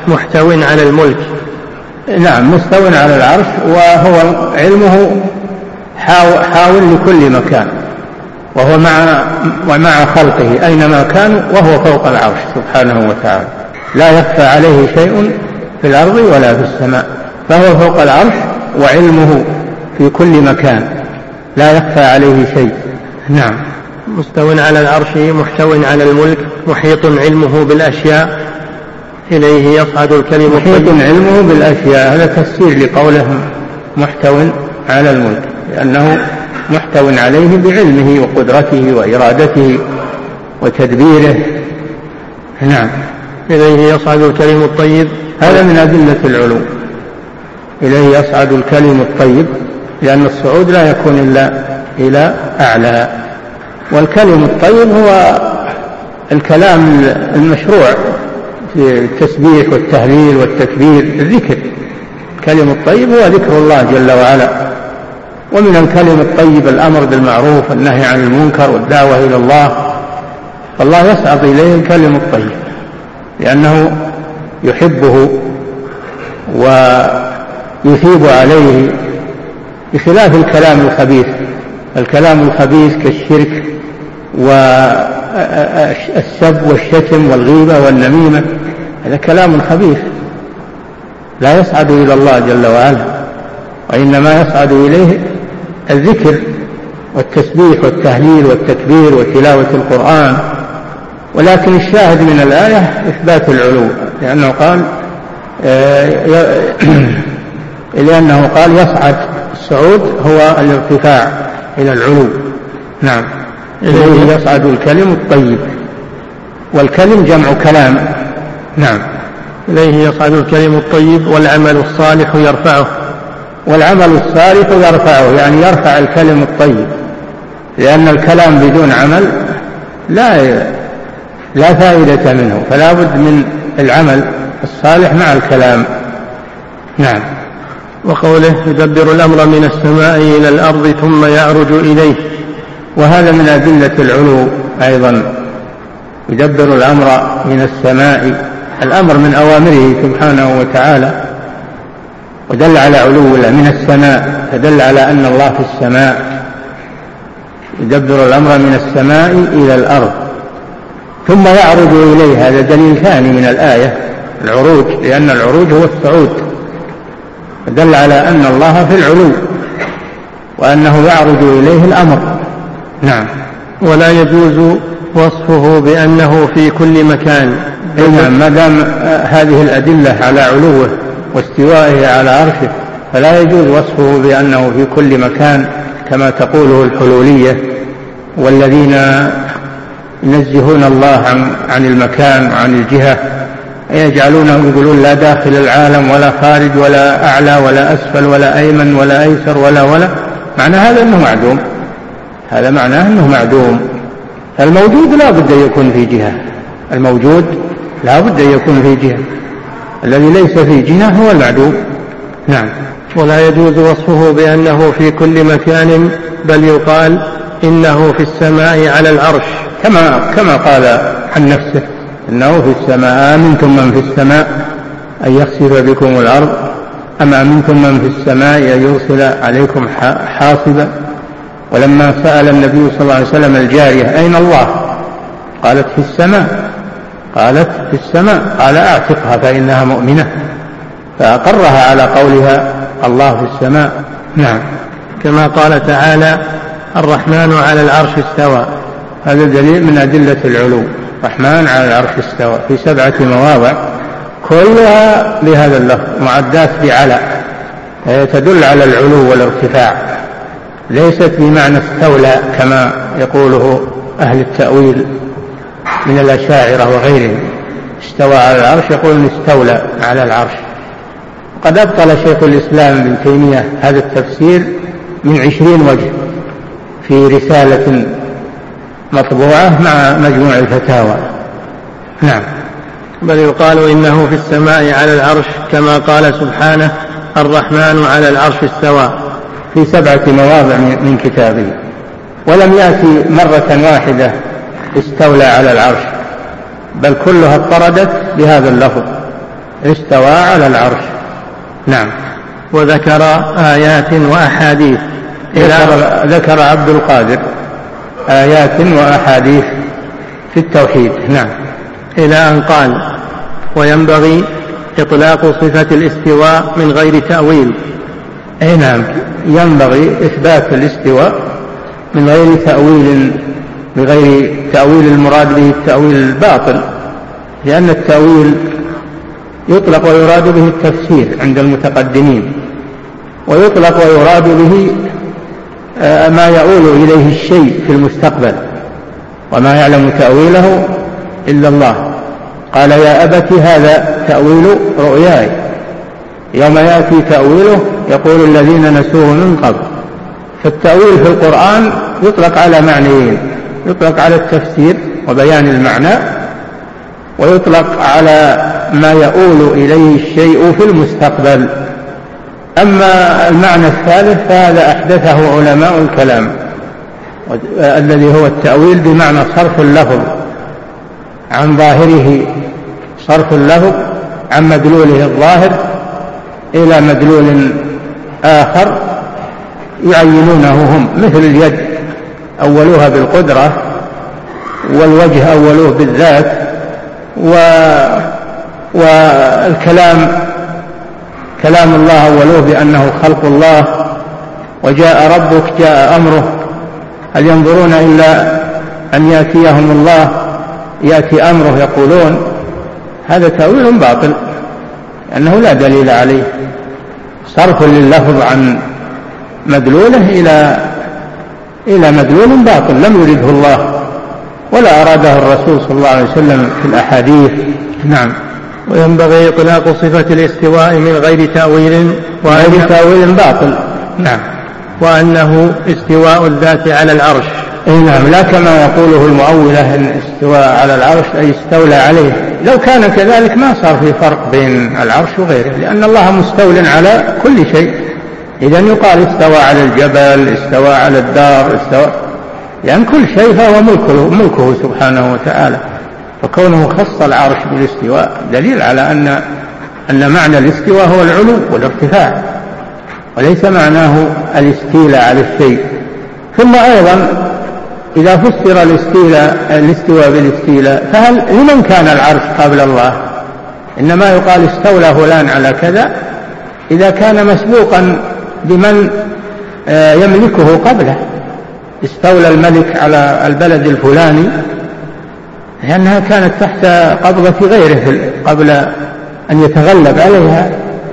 محتو على الملك. نعم، مستو على العرش، وهو علمه حاول لكل مكان، وهو مع ومع خلقه أينما كانوا، وهو فوق العرش سبحانه وتعالى، لا يخفى عليه شيء في الأرض ولا في السماء، فهو فوق العرش وعلمه في كل مكان لا يخفى عليه شيء. نعم. مستو على العرش محتو على الملك محيط علمه بالأشياء إليه يصعد الكلم الطيب. محيط علمه بالأشياء، هذا تفسير لقولهم محتو على الملك، لأنه محتو عليه بعلمه وقدرته وإرادته وتدبيره. نعم. إليه يصعد الكلم الطيب، هذا من أدلة العلو، إليه يصعد الكلم الطيب، لأن الصعود لا يكون إلا إلى أعلى، والكلم الطيب هو الكلام المشروع في التسبيح والتهليل والتكبير، الذكر. الكلم الطيب هو ذكر الله جل وعلا، ومن الكلم الطيب الأمر بالمعروف والنهي عن المنكر والدعوة إلى الله، فالله يصعد إليه الكلم الطيب لأنه يحبه ويثيب عليه، بخلاف الكلام الخبيث. الكلام الخبيث كالشرك والسب والشتم والغيبة والنميمة، هذا كلام خبيث لا يصعد إلى الله جل وعلا، وإنما يصعد إليه الذكر والتسبيح والتهليل والتكبير وتلاوة القرآن. ولكن الشاهد من الآية إثبات العلو، لأنه قال لأنه قال يصعد، الصعود هو الارتفاع إلى العلو. نعم. إليه يصعد الكلم الطيب، والكلم جمع كلام. نعم. إليه يصعد الكلم الطيب والعمل الصالح يرفعه. والعمل الصالح يرفعه، يعني يرفع الكلم الطيب، لأن الكلام بدون عمل لا لا فائدة منه، فلا بد من العمل الصالح مع الكلام. نعم. وقوله يدبر الأمر من السماء إلى الأرض ثم يعرج إليه، وهذا من أدلة العلو أيضا، يدبر الأمر من السماء، الأمر من أوامره سبحانه وتعالى، ودل على علو من السماء، فدل على أن الله في السماء. يدبر الأمر من السماء إلى الأرض ثم يعرج إليه، هذا دليل ثاني من الآية، العروج، لأن العروج هو الصعود، فدل على أن الله في العلو وأنه يعرج إليه الأمر. نعم. ولا يجوز وصفه بأنه في كل مكان. نعم، ما دام هذه الأدلة على علوه واستوائه على عرشه، فلا يجوز وصفه بأنه في كل مكان كما تقوله الحلولية، والذين ينزهون الله عن, عن المكان وعن الجهة، يجعلونه يقولون لا داخل العالم ولا خارج ولا أعلى ولا أسفل ولا أيمن ولا أيسر ولا ولا معنى هذا أنه معدوم، هذا معناه أنه معدوم. الموجود لا بد أن يكون في جهة، الموجود لا بد أن يكون في جهة، الذي ليس في جهة هو المعدوم. نعم. ولا يجوز وصفه بأنه في كل مكان، بل يقال إنه في السماء على العرش، كما كما قال عن نفسه إنه في السماء. أمنتم من في السماء أن يخسف بكم الأرض أم أمنتم من في السماء أن يرسل عليكم حاصبا. ولما سأل النبي صلى الله عليه وسلم الجارية أين الله، قالت في السماء، قالت في السماء، قال أعتقها فإنها مؤمنة، فأقرها على قولها الله في السماء. نعم. كما قال تعالى الرحمن على العرش استوى، هذا دليل من أدلة العلو، الرحمن على العرش استوى، في سبعة مواضع كلها بهذا اللفظ معدات بعلى، تدل على العلو والارتفاع، ليست بمعنى استولى كما يقوله أهل التأويل من الأشاعرة وغيرهم. استوى على العرش يقولون استولى على العرش. قد أبطل شيخ الإسلام ابن تيمية هذا التفسير من عشرين وجه في رسالة مطبوعة مع مجموع الفتاوى. نعم. بل يقال إنه في السماء على العرش، كما قال سبحانه الرحمن على العرش استوى، في سبعة مواضع من كتابه، ولم يأتي مرة واحدة استولى على العرش، بل كلها اضطردت بهذا اللفظ استوى على العرش. نعم. وذكر آيات وأحاديث. ذكر, ذكر عبد القادر آيات وأحاديث في التوحيد. نعم. إلى أن قال: وينبغي إطلاق صفة الاستواء من غير تأويل. أي نعم، ينبغي إثبات الاستواء من غير تأويل، بغير تأويل المراد به التأويل الباطل، لأن التأويل يطلق ويراد به التفسير عند المتقدمين، ويطلق ويراد به ما يؤول إليه الشيء في المستقبل، وما يعلم تأويله إلا الله. قال: يا أبت هذا تأويل رؤياي، يوم يأتي تأويله يقول الذين نسوه من قبل. فالتأويل في القرآن يطلق على معنيين: يطلق على التفسير وبيان المعنى، ويطلق على ما يؤول إليه الشيء في المستقبل. أما المعنى الثالث فهذا أحدثه علماء الكلام، الذي هو التأويل بمعنى صرف اللفظ عن ظاهره، صرف اللفظ عن مدلوله الظاهر إلى مدلول آخر يعينونه هم، مثل اليد أولوها بالقدرة، والوجه أولوه بالذات، والكلام كلام الله أولوه بأنه خلق الله، وجاء ربك جاء أمره، هل ينظرون إلا أن يأتيهم الله يأتي أمره يقولون. هذا تأويل باطل لأنه لا دليل عليه، صرف لللفظ عن مدلوله إلى إلى مدلول باطل لم يرده الله ولا أراده الرسول صلى الله عليه وسلم في الأحاديث. نعم. وينبغي إطلاق صفة الاستواء من غير تأويل وغير تأويل باطل. نعم. وأنه استواء الذات على العرش. إيه نعم، لا كما يقوله المؤولة أن استواء على العرش أي استولى عليه. لو كان كذلك ما صار في فرق بين العرش وغيره، لأن الله مستول على كل شيء. إذن يقال استوى على الجبل، استوى على الدار، استوى، لأن يعني كل شيء فهو ملكه, ملكه سبحانه وتعالى. فكونه خص العرش بالاستواء دليل على أن أن معنى الاستواء هو العلو والارتفاع، وليس معناه الاستيلاء على الشيء. ثم أيضا إذا فسر الاستيلاء الاستواء بالاستيلاء، فهل لمن كان العرش قبل الله؟ إنما يقال استولى فلان على كذا إذا كان مسبوقا بمن يملكه قبله. استولى الملك على البلد الفلاني لأنها كانت تحت قبضة غيره قبل أن يتغلب عليها.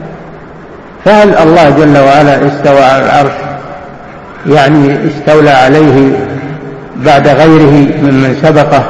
فهل الله جل وعلا استوى على العرش يعني استولى عليه بعد غيره ممن سبقه؟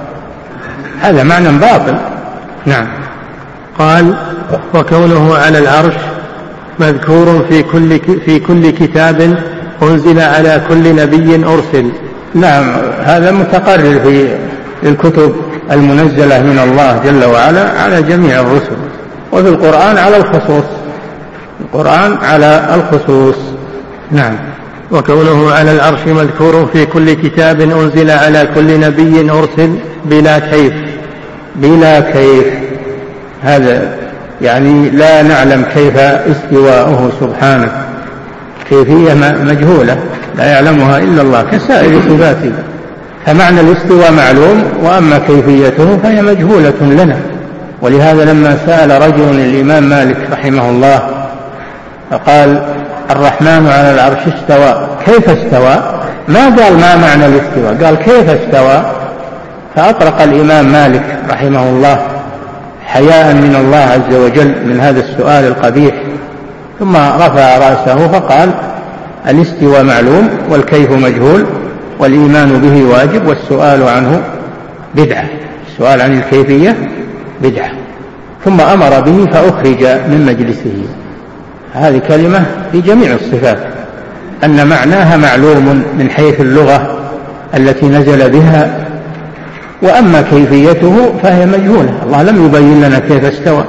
هذا معنى باطل. نعم. قال: وكونه على العرش مذكور في كل في كل كتاب أنزل على كل نبي أرسل. نعم، هذا متقرر في الكتب المنزلة من الله جل وعلا على جميع الرسل، وفي القرآن على الخصوص، القرآن على الخصوص. نعم. وكونه على العرش مذكور في كل كتاب أنزل على كل نبي أرسل بلا كيف. بلا كيف، هذا يعني لا نعلم كيف استواءه سبحانه، كيفية مجهولة لا يعلمها إلا الله كسائر صفاته. فمعنى الاستواء معلوم، وأما كيفيته فهي مجهولة لنا. ولهذا لما سأل رجل الإمام مالك رحمه الله فقال: الرحمن على العرش استوى، كيف استوى؟ ما قال ما معنى الاستواء، قال كيف استوى. فأطرق الإمام مالك رحمه الله حياء من الله عز وجل من هذا السؤال القبيح، ثم رفع رأسه فقال: الاستواء معلوم والكيف مجهول، والإيمان به واجب، والسؤال عنه بدعة. السؤال عن الكيفية بدعة. ثم أمر به فأخرج من مجلسه. هذه كلمة في جميع الصفات أن معناها معلوم من حيث اللغة التي نزل بها، وأما كيفيته فهي مجهولة. الله لم يبين لنا كيف استوى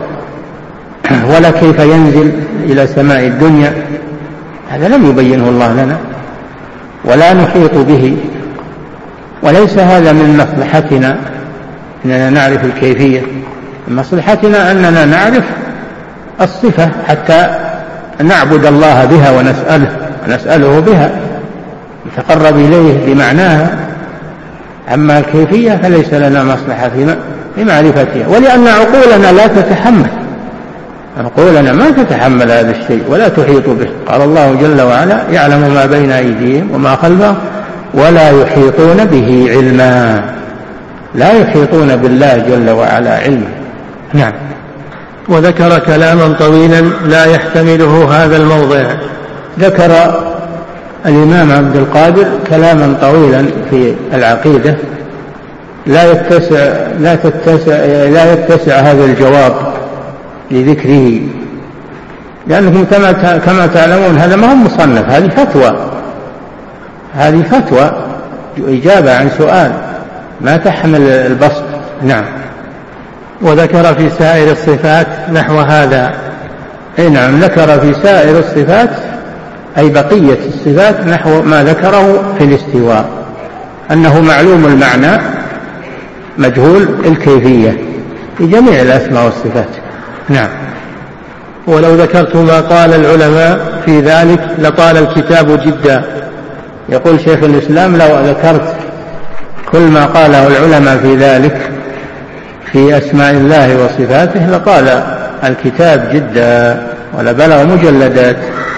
ولا كيف ينزل إلى سماء الدنيا، هذا لم يبينه الله لنا ولا نحيط به، وليس هذا من مصلحتنا أننا نعرف الكيفية، مصلحتنا أننا نعرف الصفة حتى نعبد الله بها ونسأله ونسأله بها نتقرب إليه بمعناها. أما الكيفية فليس لنا مصلحة في معرفتها، ولأن عقولنا لا تتحمل عقولنا ما تتحمل هذا الشيء ولا تحيط به. قال الله جل وعلا: يعلم ما بين أيديهم وما خلفهم ولا يحيطون به علما. لا يحيطون بالله جل وعلا علما. نعم. وذكر كلاما طويلا لا يحتمله هذا الموضع. ذكر الإمام عبد القادر كلاما طويلا في العقيدة لا يتسع لا تتسع لا يتسع هذا الجواب لذكره، لأنكم كما كما تعلمون هذا ما هو مصنف، هذه فتوى هذه فتوى إجابة عن سؤال ما تحمل البسط. نعم. وذكر في سائر الصفات نحو هذا. أي نعم، ذكر في سائر الصفات أي بقية الصفات نحو ما ذكره في الاستواء، أنه معلوم المعنى مجهول الكيفية في جميع الأسماء والصفات. نعم. ولو ذكرت ما قال العلماء في ذلك لطال الكتاب جدا. يقول شيخ الإسلام: لو ذكرت كل ما قاله العلماء في ذلك في أسماء الله وصفاته لطال الكتاب جدا ولبلغ مجلدات.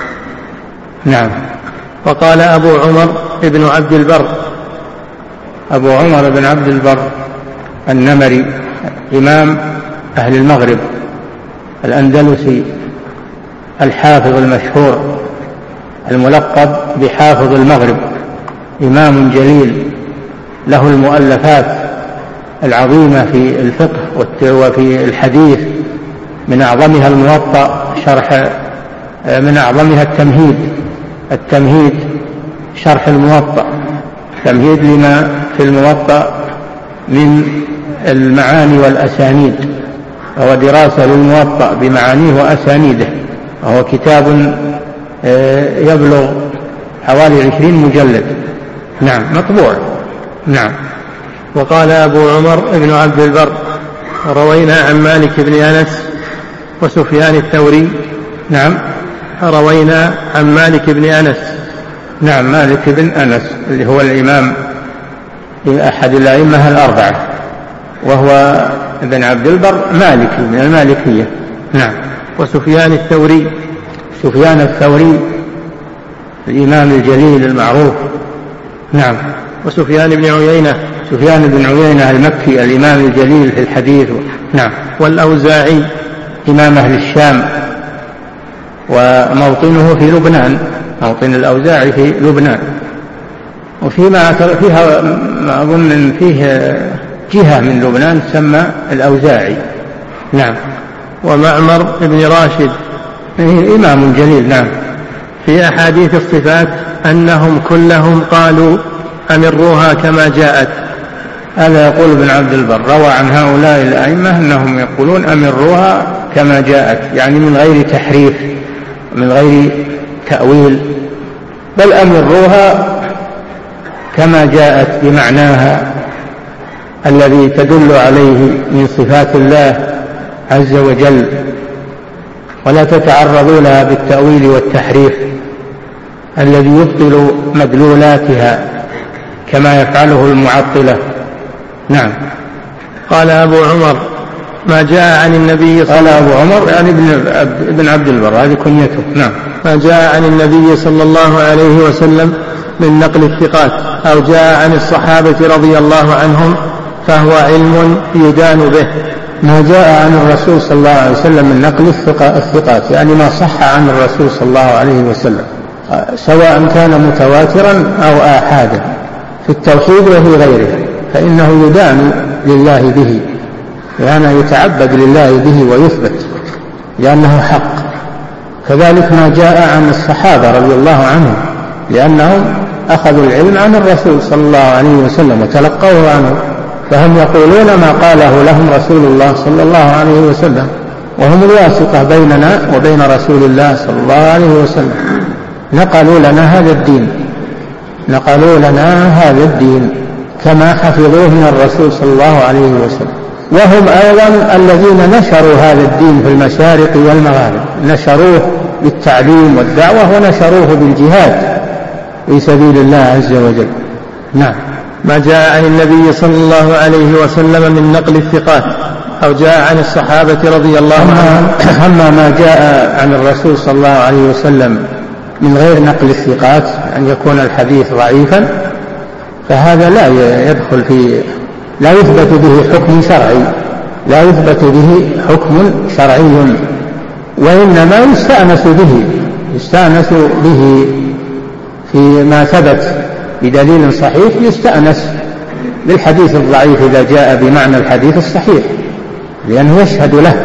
نعم. وقال أبو عمر ابن عبد البر أبو عمر بن عبد البر النمري إمام أهل المغرب الأندلسي الحافظ المشهور الملقب بحافظ المغرب، إمام جليل له المؤلفات العظيمة في الفقه وفي الحديث، من أعظمها الموطأ شرح من أعظمها التمهيد التمهيد شرح الموطأ، تمهيد لما في الموطأ من المعاني والأسانيد، وهو دراسة للموطأ بمعانيه وأسانيده، وهو كتاب يبلغ حوالي عشرين مجلد. نعم، مطبوع. نعم. وقال أبو عمر ابن عبد البر: روينا عن مالك بن أنس وسفيان الثوري. نعم. روينا عن مالك بن أنس. نعم، مالك بن أنس اللي هو الإمام أحد الأئمة الأربعة، وهو ابن عبد البر مالكي من المالكية. نعم. وسفيان الثوري. سفيان الثوري الإمام الجليل المعروف. نعم. وسفيان بن عيينة. سفيان بن عيينة المكي الإمام الجليل في الحديث. نعم. والأوزاعي إمام أهل الشام وموطنه في لبنان، موطن الأوزاعي في لبنان، وفيما فيها ما أظن إن فيه جهة من لبنان تسمى الأوزاعي. نعم. ومعمر بن راشد إمام جليل. نعم. في أحاديث الصفات أنهم كلهم قالوا أمروها كما جاءت. هذا يقول ابن عبد البر: روى عن هؤلاء الأئمة أنهم يقولون أمروها كما جاءت، يعني من غير تحريف من غير تأويل، بل أمروها كما جاءت بمعناها الذي تدل عليه من صفات الله عز وجل، ولا تتعرضوا لها بالتأويل والتحريف الذي يبطل مدلولاتها كما يفعله المعطلة. نعم. قال أبو عمر: ما جاء عن النبي صلى الله عليه وسلم. قال أبو عمر يعني ابن عبد البر، هذه كنيته. نعم. ما جاء عن النبي صلى الله عليه وسلم من نقل الثقات أو جاء عن الصحابة رضي الله عنهم فهو علم يدان به. ما جاء عن الرسول صلى الله عليه وسلم من نقل الثقات يعني ما صح عن الرسول صلى الله عليه وسلم، سواء كان متواترا أو آحادا في التوحيد وفي غيره، فإنه يدان لله به، يعني يتعبد لله به ويثبت لأنه حق. كذلك ما جاء عن الصحابة رضي الله عنهم، لأنهم أخذوا العلم عن الرسول صلى الله عليه وسلم وتلقوه عنه، فهم يقولون ما قاله لهم رسول الله صلى الله عليه وسلم، وهم الواسطة بيننا وبين رسول الله صلى الله عليه وسلم. نقلوا لنا هذا الدين نقلوا لنا هذا الدين كما حفظوه من الرسول صلى الله عليه وسلم، وهم أيضا الذين نشروا هذا الدين في المشارق والمغارب، نشروه بالتعليم والدعوة ونشروه بالجهاد في سبيل الله عز وجل. نعم. ما جاء عن النبي صلى الله عليه وسلم من نقل الثقات أو جاء عن الصحابة رضي الله عنهم. أما ما جاء عن الرسول صلى الله عليه وسلم من غير نقل الثقات، أن يكون الحديث ضعيفا، فهذا لا يدخل في لا يثبت به حكم شرعي لا يثبت به حكم شرعي وإنما يستأنس به يستأنس به فيما ثبت بدليل صحيح، يستأنس بالحديث الضعيف إذا جاء بمعنى الحديث الصحيح لأنه يشهد له.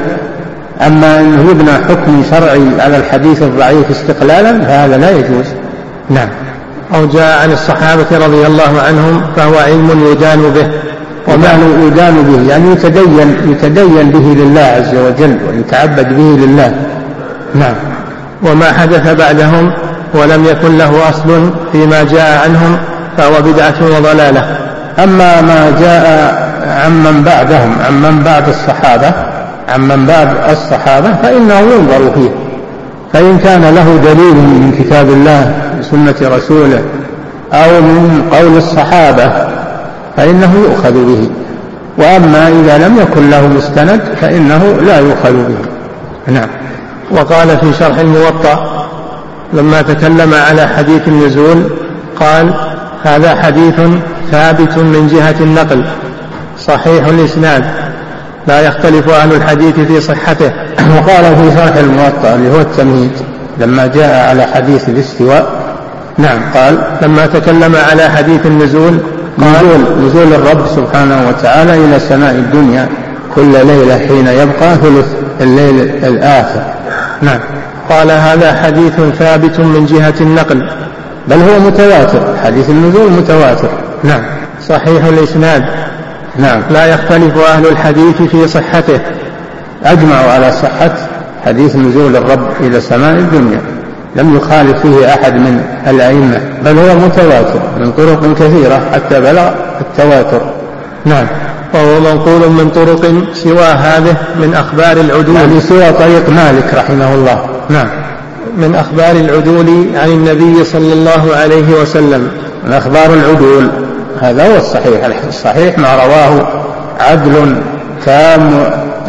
أما أنه يبنى حكم شرعي على الحديث الضعيف استقلالا فهذا لا يجوز. نعم. أو جاء عن الصحابة رضي الله عنهم فهو علم يدان به. ومعنى يدان به يعني يتدين, يتدين به لله عز وجل ويتعبد به لله. نعم. وما حدث بعدهم ولم يكن له أصل فيما جاء عنهم فهو بدعة وضلالة. أما ما جاء عمن بعدهم عمن بعد الصحابة عمن بعد الصحابة فإنه ينظر فيه، فإن كان له دليل من كتاب الله سنة رسوله أو من قول الصحابة فإنه يؤخذ به، وأما إذا لم يكن له مستند فإنه لا يؤخذ به. نعم. وقال في شرح الموطأ لما تكلم على حديث النزول قال: هذا حديث ثابت من جهة النقل صحيح الإسناد لا يختلف أهل الحديث في صحته. وقال في شرح الموطأ اللي هو التمهيد لما جاء على حديث الاستواء، نعم، قال لما تكلم على حديث النزول نزول, نزول الرب سبحانه وتعالى إلى سماء الدنيا كل ليلة حين يبقى ثلث الليل الآخر. نعم. قال: هذا حديث ثابت من جهة النقل، بل هو متواتر، حديث النزول متواتر. نعم. صحيح الإسناد، نعم، لا يختلف أهل الحديث في صحته، أجمعوا على صحة حديث نزول الرب إلى سماء الدنيا، لم يخالف فيه أحد من الأئمة، بل هو متواتر من طرق كثيرة حتى بلغ التواتر. نعم. وهو منقول من طرق سوى هذه من أخبار العدول، يعني سوى طريق مالك رحمه الله. نعم. من أخبار العدول عن النبي صلى الله عليه وسلم. من أخبار العدول هذا هو الصحيح. الصحيح ما رواه عدل تام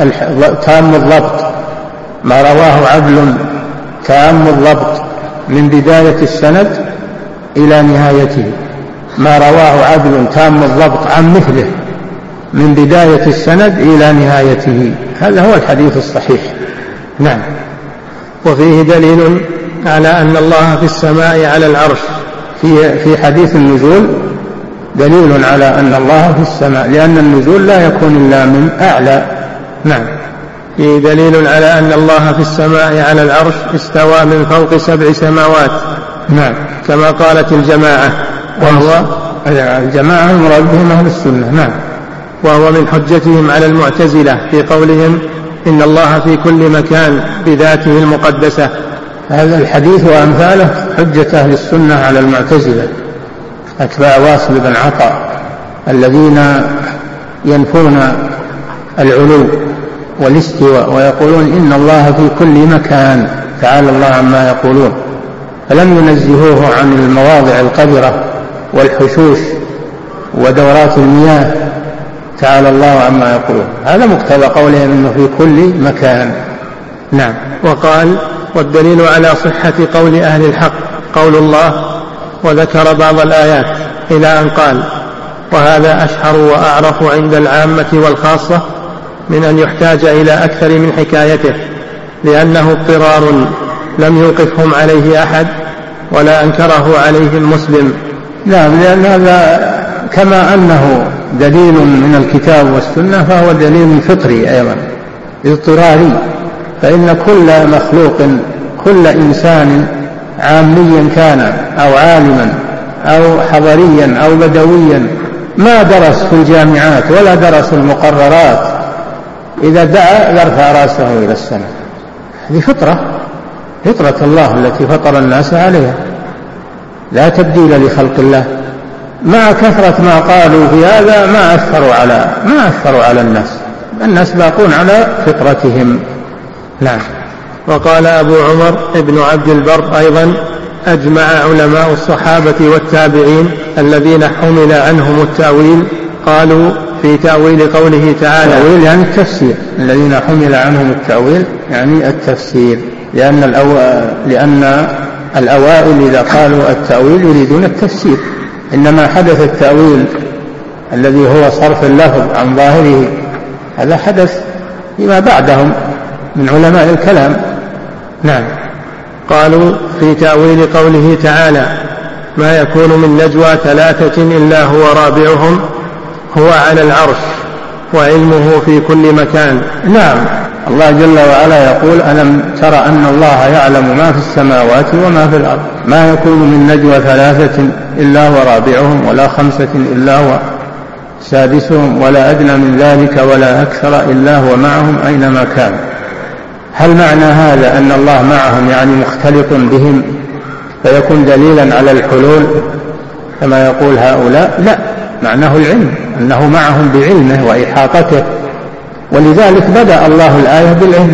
تام الضبط، ما رواه عدل تام الضبط من بداية السند إلى نهايته، ما رواه عدل تام الضبط عن مثله من بداية السند إلى نهايته، هذا هو الحديث الصحيح. نعم. وفيه دليل على أن الله في السماء على العرش. في في حديث النزول دليل على أن الله في السماء، لأن النزول لا يكون إلا من أعلى. نعم. فيه دليل على أن الله في السماء على العرش استوى من فوق سبع سماوات. نعم. كما قالت الجماعة، وهو الجماعة المراد بهم أهل السنة. نعم. وهو من حجتهم على المعتزلة في قولهم إن الله في كل مكان بذاته المقدسة. هذا الحديث وأمثاله حجة أهل السنة على المعتزلة أتباع واصل بن عطاء الذين ينفون العلو والاستواء ويقولون إن الله في كل مكان تعالى الله عما يقولون، فلم ينزهوه عن المواضع القذرة والحشوش ودورات المياه تعالى الله عما يقولون. هذا مقتضى قولهم إنه في كل مكان. نعم. وقال: والدليل على صحة قول أهل الحق قول الله، وذكر بعض الآيات إلى أن قال: وهذا أشهر وأعرف عند العامة والخاصة من أن يحتاج إلى أكثر من حكايته، لأنه اضطرار لم يوقفهم عليه أحد ولا أنكره عليهم مسلم. نعم، لأن هذا كما أنه دليل من الكتاب والسنة فهو دليل فطري أيضا اضطراري، فإن كل مخلوق كل إنسان عاميا كان أو عالما أو حضريا أو بدويا ما درس في الجامعات ولا درس المقررات، إذا دعا يرفع رأسه إلى السماء. هذه فطرة فطرة الله التي فطر الناس عليها، لا تبديل لخلق الله. مع كثرة ما قالوا في هذا ما أثروا على ما أثروا على الناس، الناس باقون على فطرتهم. نعم. وقال أبو عمر ابن عبد البر أيضا: أجمع علماء الصحابة والتابعين الذين حمل عنهم التأويل قالوا في تأويل قوله تعالى. التأويل يعني التفسير، الذين حمل عنهم التأويل يعني التفسير، لأن, الأو... لأن الأوائل إذا قالوا التأويل يريدون التفسير، إنما حدث التأويل الذي هو صرف اللفظ عن ظاهره هذا حدث فيما بعدهم من علماء الكلام. نعم. قالوا في تأويل قوله تعالى: ما يكون من نجوى ثلاثة إلا هو رابعهم هو على العرش وعلمه في كل مكان. نعم. الله جل وعلا يقول: ألم تر أن الله يعلم ما في السماوات وما في الأرض ما يكون من نجوى ثلاثة إلا هو رابعهم ولا خمسة إلا هو سادسهم ولا أدنى من ذلك ولا أكثر إلا هو معهم أينما كان. هل معنى هذا أن الله معهم يعني مختلط بهم فيكون دليلا على الحلول كما يقول هؤلاء؟ لا، معناه العلم، أنه معهم بعلمه وإحاطته، ولذلك بدأ الله الآية بالعلم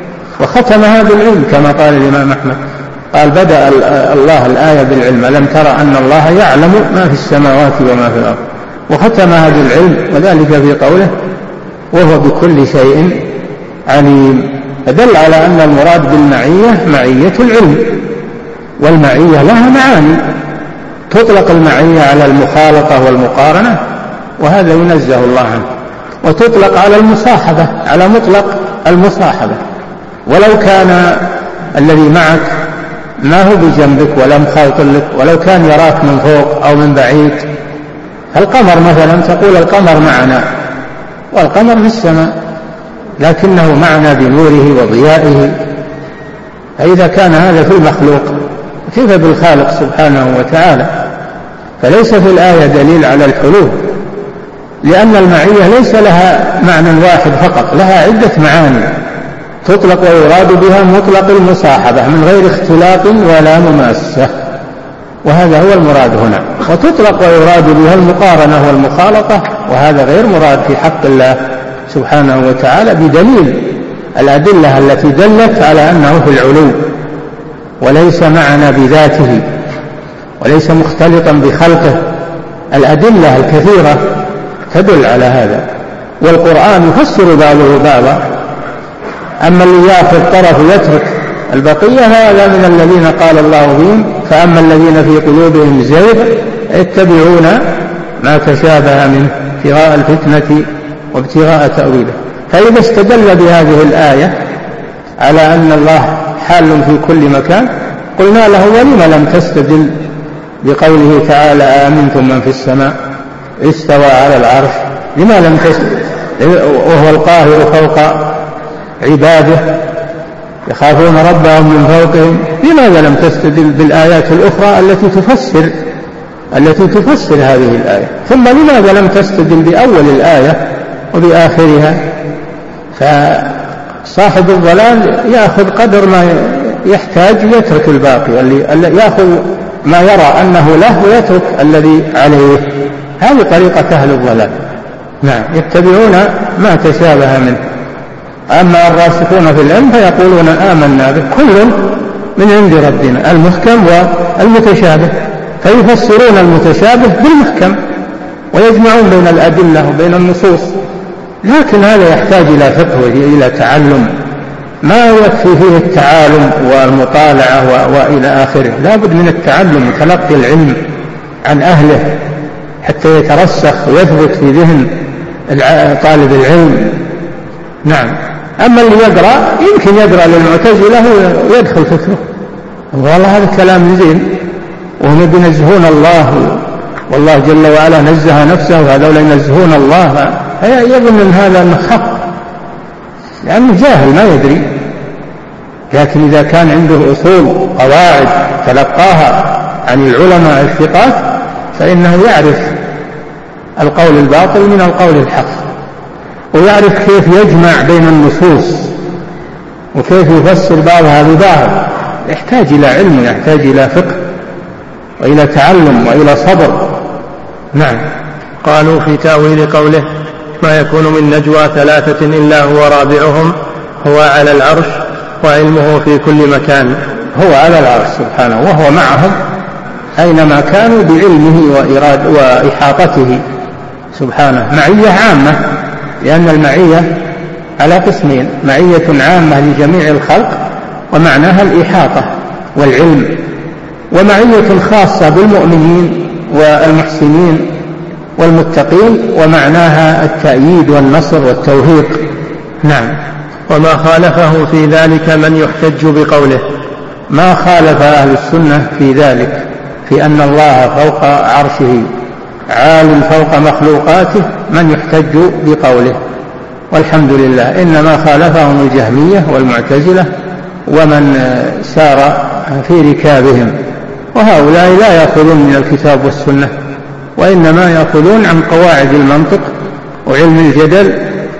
وختمها بالعلم كما قال الإمام أحمد، قال بدأ الله الآية بالعلم: ألم ترى أن الله يعلم ما في السماوات وما في الأرض، وختمها بالعلم، وذلك في قوله: وهو بكل شيء عليم. فدل على أن المراد بالمعية معية العلم، والمعية لها معاني، تطلق المعية على المخالطة والمقارنة وهذا ينزه الله عنه، وتطلق على المصاحبة على مطلق المصاحبة، ولو كان الذي معك ما هو بجنبك ولا مخالط لك، ولو كان يراك من فوق أو من بعيد، القمر مثلا تقول القمر معنا والقمر في السماء لكنه معنا بنوره وضيائه، فإذا كان هذا في المخلوق كيف بالخالق سبحانه وتعالى؟ فليس في الآية دليل على الحلول، لأن المعية ليس لها معنى واحد فقط، لها عدة معاني تطلق ويراد بها مطلق المصاحبة من غير اختلاط ولا مماسة، وهذا هو المراد هنا، وتطلق ويراد بها المقارنة والمخالطة، وهذا غير مراد في حق الله سبحانه وتعالى بدليل الأدلة التي دلت على أنه في العلو وليس معنا بذاته وليس مختلطا بخلقه. الأدلة الكثيرة تدل على هذا، والقرآن يفسر بعضه بعضا، أما اللي يأخذ طرف ويترك البقية هذا من الذين قال الله فيهم: فأما الذين في قلوبهم زيغ يتبعون ما تشابه منه ابتغاء الفتنة وابتغاء تأويله. فإذا استدل بهذه الآية على أن الله حال في كل مكان قلنا له: ولم لم تستدل بقوله تعالى: آمنتم من في السماء استوى على العرش؟ لما لم تستدل وهو القاهر فوق عباده يخافون ربهم من فوقهم؟ لماذا لم تستدل بالآيات الأخرى التي تفسر التي تفسر هذه الآية؟ ثم لماذا لم تستدل بأول الآية وبآخرها؟ فصاحب الضلال يأخذ قدر ما يحتاج ويترك الباقي، اللي يأخذ ما يرى أنه له ويترك الذي عليه. هذه طريقة أهل الضلال. نعم، يتبعون ما تشابه منه. أما الراسخون في العلم فيقولون: آمنا به كل من عند ربنا المحكم والمتشابه، فيفسرون المتشابه بالمحكم ويجمعون بين الأدلة وبين النصوص. لكن هذا يحتاج إلى فقه وإلى تعلم، ما يكفي فيه التعالم والمطالعة وإلى آخره، لا بد من التعلم وتلقي العلم عن أهله حتى يترسخ ويثبت في ذهن طالب العلم. نعم. أما اللي يقرأ يمكن يقرأ للمعتزلة ويدخل فكره، والله هذا كلام زين وهم ينزهون الله والله جل وعلا نزه نفسه وهذول ينزهون الله، يظن أن هذا أنه حق لأنه جاهل ما يدري. لكن إذا كان عنده أصول قواعد تلقاها عن العلماء الثقات فإنه يعرف القول الباطل من القول الحق، ويعرف كيف يجمع بين النصوص وكيف يفسر بعضها ببعض. يحتاج إلى علم ويحتاج إلى فقه وإلى تعلم وإلى صبر. نعم. قالوا في تأويل قوله: ما يكون من نجوى ثلاثة إلا هو رابعهم هو على العرش وعلمه في كل مكان. هو على العرش سبحانه وهو معهم أينما كانوا بعلمه وإراد وإحاطته سبحانه. معية عامة، لأن المعية على قسمين: معية عامة لجميع الخلق ومعناها الإحاطة والعلم، ومعية خاصة بالمؤمنين والمحسنين والمتقين ومعناها التأييد والنصر والتوفيق. نعم. وما خالفه في ذلك من يحتج بقوله. ما خالف أهل السنة في ذلك، في أن الله فوق عرشه عال فوق مخلوقاته، من يحتج بقوله، والحمد لله. إنما خالفهم الجهمية والمعتزلة ومن سار في ركابهم، وهؤلاء لا يأخذون من الكتاب والسنة، وإنما يأخذون عن قواعد المنطق وعلم الجدل،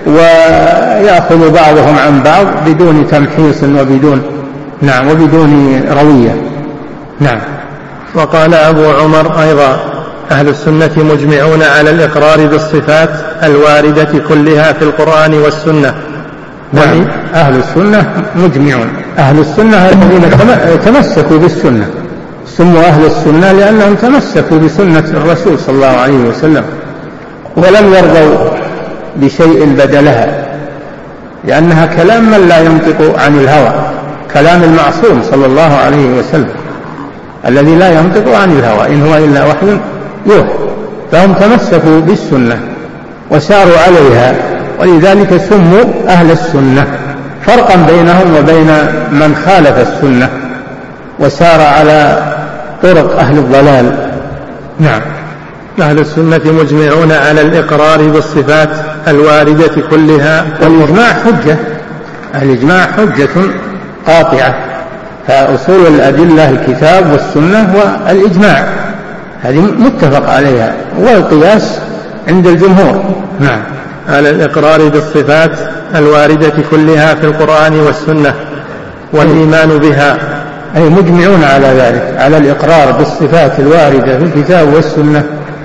ويأخذ بعضهم عن بعض بدون تمحيص وبدون نعم وبدون روية. نعم. وقال أبو عمر أيضا: أهل السنة مجمعون على الإقرار بالصفات الواردة كلها في القرآن والسنة. نعم. أهل السنة مجمعون. أهل السنة الذين تمسكوا بالسنة، سموا أهل السنة لأنهم تمسكوا بسنة الرسول صلى الله عليه وسلم، ولم يرضوا بشيء بدلها، لأنها كلام من لا ينطق عن الهوى، كلام المعصوم صلى الله عليه وسلم الذي لا ينطق عن الهوى، إن هو إلا وحي يوحى. فهم تمسكوا بالسنة وساروا عليها، ولذلك سموا أهل السنة، فرقا بينهم وبين من خالف السنة وسار على طرق أهل الضلال. نعم. أهل السنة مجمعون على الإقرار بالصفات الواردة كلها، والإجماع حجة، الإجماع حجة قاطعة، فأصول الأدلة الكتاب والسنة والإجماع هذه متفق عليها، والقياس عند الجمهور. نعم. على الإقرار بالصفات الواردة كلها في القرآن والسنة والإيمان بها، أي مجمعون على ذلك، على الإقرار بالصفات الواردة في الكتاب والسنة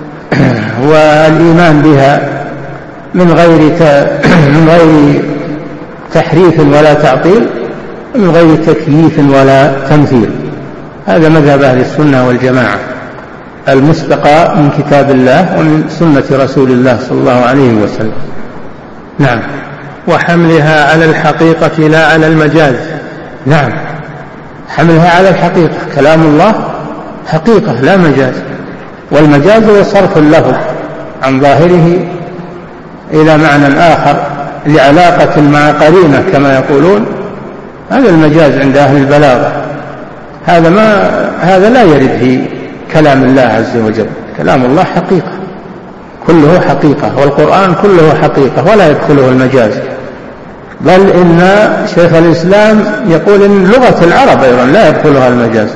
والإيمان بها من غير من غير تحريف ولا تعطيل، من غير تكييف ولا تمثيل. هذا مذهب أهل السنة والجماعة المستقى من كتاب الله ومن سنة رسول الله صلى الله عليه وسلم. نعم. وحملها على الحقيقة لا على المجاز. نعم، حملها على الحقيقة، كلام الله حقيقة لا مجاز، والمجاز هو صرف اللفظ عن ظاهره إلى معنى آخر لعلاقة مع قرينة كما يقولون، هذا المجاز عند أهل البلاغة. هذا ما هذا لا يرد في كلام الله عز وجل. كلام الله حقيقة، كله حقيقة، والقرآن كله حقيقة ولا يدخله المجاز. بل إن شيخ الإسلام يقول إن لغة العرب أيضا لا يدخلها المجاز،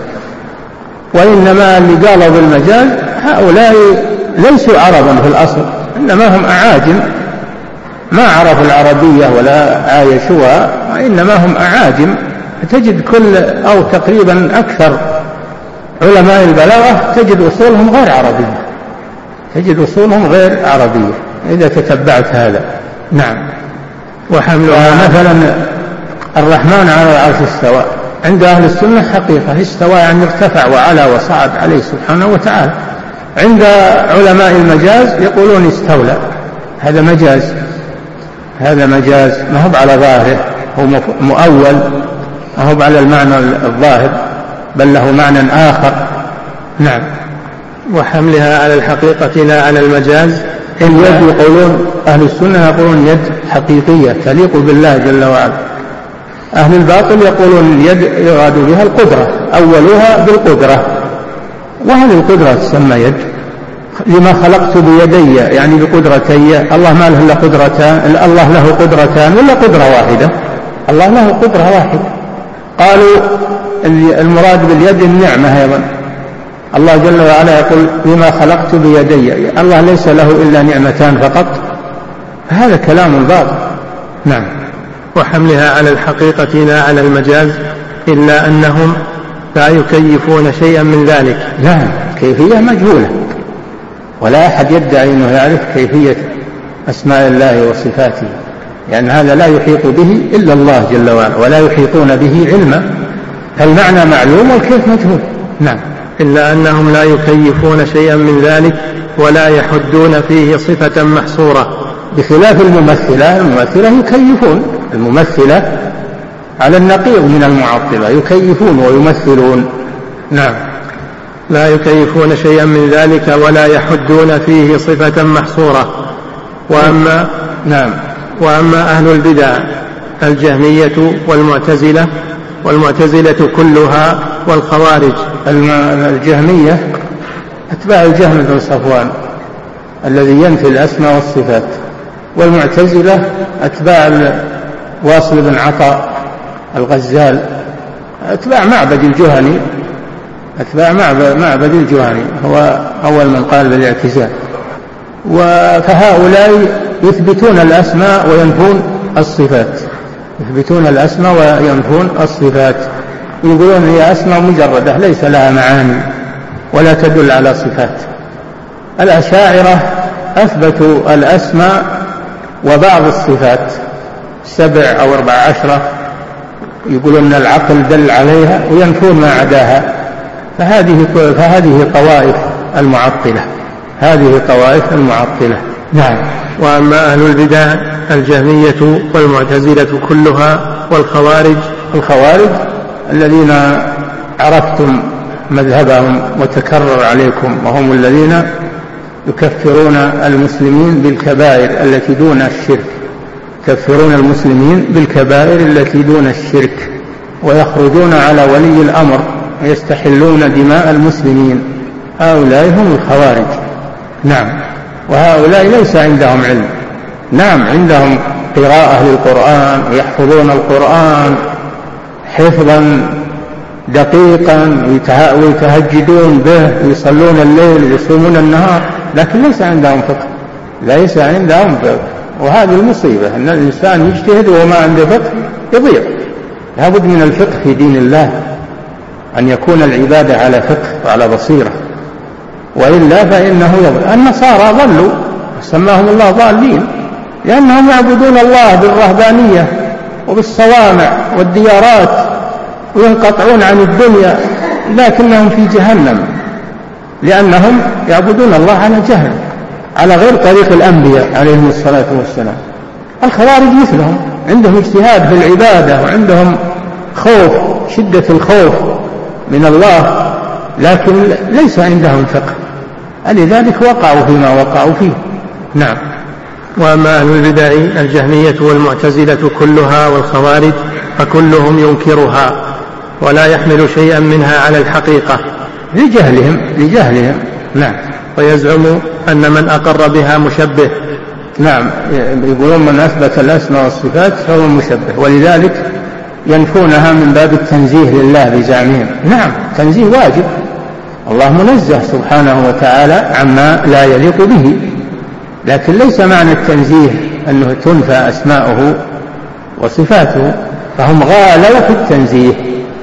وإنما اللي قالوا بالمجاز هؤلاء ليسوا عربا في الأصل، إنما هم أعاجم ما عرفوا العربية ولا عايشوها، وإنما هم أعاجم. تجد كل أو تقريبا أكثر علماء البلاغة تجد أصولهم غير عربية، تجد أصولهم غير عربية إذا تتبعت هذا. نعم. وحملها مثلا الرحمن على العرش استوى، عند أهل السنة حقيقة، استوى يعني ارتفع وعلى وصعد عليه سبحانه وتعالى. عند علماء المجاز يقولون استولى، هذا مجاز، هذا مجاز ما هو على ظاهره، هو مؤول، ما هو على المعنى الظاهر، بل له معنى آخر. نعم. وحملها على الحقيقة لا على المجاز. اليد يقولون أهل السنة يقولون يد حقيقية تليق بالله جل وعلا. أهل الباطل يقولون اليد يراد بها القدرة، أولها بالقدرة، وهذه القدرة تسمى يد. لما خلقت بيدي يعني بقدرتي، الله ما له إلا قدرتان، الله له قدرتان ولا قدرة واحدة؟ الله له قدرة واحدة. قالوا المراد باليد النعمة أيضا، الله جل وعلا يقول لما خلقت بيدي، الله ليس له إلا نعمتان فقط، هذا كلام باطل. نعم. وحملها على الحقيقة لا على المجاز، إلا أنهم لا يكيفون شيئا من ذلك. لا، كيفية مجهولة، ولا أحد يدعي أنه يعرف كيفية أسماء الله وصفاته، لأن يعني هذا لا يحيط به إلا الله جل وعلا ولا يحيطون به علما، فالمعنى معلوم والكيف مجهول. نعم. إلا أنهم لا يكيفون شيئا من ذلك ولا يحدون فيه صفة محصورة، بخلاف الممثلة. الممثلة يكيفون، الممثلة على النقيض من المعطلة، يكيفون ويمثلون. نعم. لا يكيفون شيئا من ذلك ولا يحدون فيه صفة محصورة. وأما نعم وأما أهل البدع الجهمية والمعتزلة والمعتزلة كلها والخوارج. الجهمية أتباع الجهم بن صفوان الذي ينفي الأسماء والصفات، والمعتزلة أتباع واصل بن عطاء الغزال، أتباع معبد الجهني، أتباع معبد الجهني هو أول من قال بالاعتزال. فهؤلاء يثبتون الأسماء وينفون الصفات، يثبتون الأسماء وينفون الصفات، يقولون هي أسماء مجردة ليس لها معاني ولا تدل على صفات. الأشاعرة أثبتوا الأسماء وبعض الصفات سبع أو أربع عشرة، يقولون أن العقل دل عليها وينفون ما عداها. فهذه فهذه طوائف المعطلة، هذه طوائف المعطلة. نعم. وأما أهل البدع الجهمية والمعتزلة كلها والخوارج. الخوارج الذين عرفتم مذهبهم وتكرر عليكم، وهم الذين يكفرون المسلمين بالكبائر التي دون الشرك، يكفرون المسلمين بالكبائر التي دون الشرك، ويخرجون على ولي الأمر ويستحلون دماء المسلمين. هؤلاء هم الخوارج. نعم. وهؤلاء ليس عندهم علم، نعم عندهم قراءة للقرآن ويحفظون القرآن حفظا دقيقا ويتهجدون به ويصلون الليل ويصومون النهار، لكن ليس عندهم فقه، ليس عندهم فقه. وهذه المصيبة أن الإنسان يجتهد وما عنده فقه يضيع. لابد من الفقه في دين الله، أن يكون العبادة على فقه وعلى بصيرة، وإلا فإنه يضل. النصارى ضلوا سماهم الله ضالين لأنهم يعبدون الله بالرهبانية وبالصوامع والديارات وينقطعون عن الدنيا، لكنهم في جهنم لأنهم يعبدون الله على جهل، على غير طريق الأنبياء عليهم الصلاة والسلام. الخوارج مثلهم، عندهم اجتهاد في العبادة وعندهم خوف، شدة الخوف من الله، لكن ليس عندهم فقه، لذلك وقعوا فيما وقعوا فيه. نعم. وأما أهل البدع الجهمية والمعتزلة كلها والخوارج فكلهم ينكرها ولا يحمل شيئا منها على الحقيقة لجهلهم لجهلهم نعم. ويزعم أن من أقر بها مشبه. نعم، يقولون من أثبت الأسماء والصفات فهو مشبه، ولذلك ينفونها من باب التنزيه لله بزعمهم. نعم، تنزيه واجب، الله منزه سبحانه وتعالى عما لا يليق به، لكن ليس معنى التنزيه أنه تنفى أسماؤه وصفاته، فهم غالوا في التنزيه.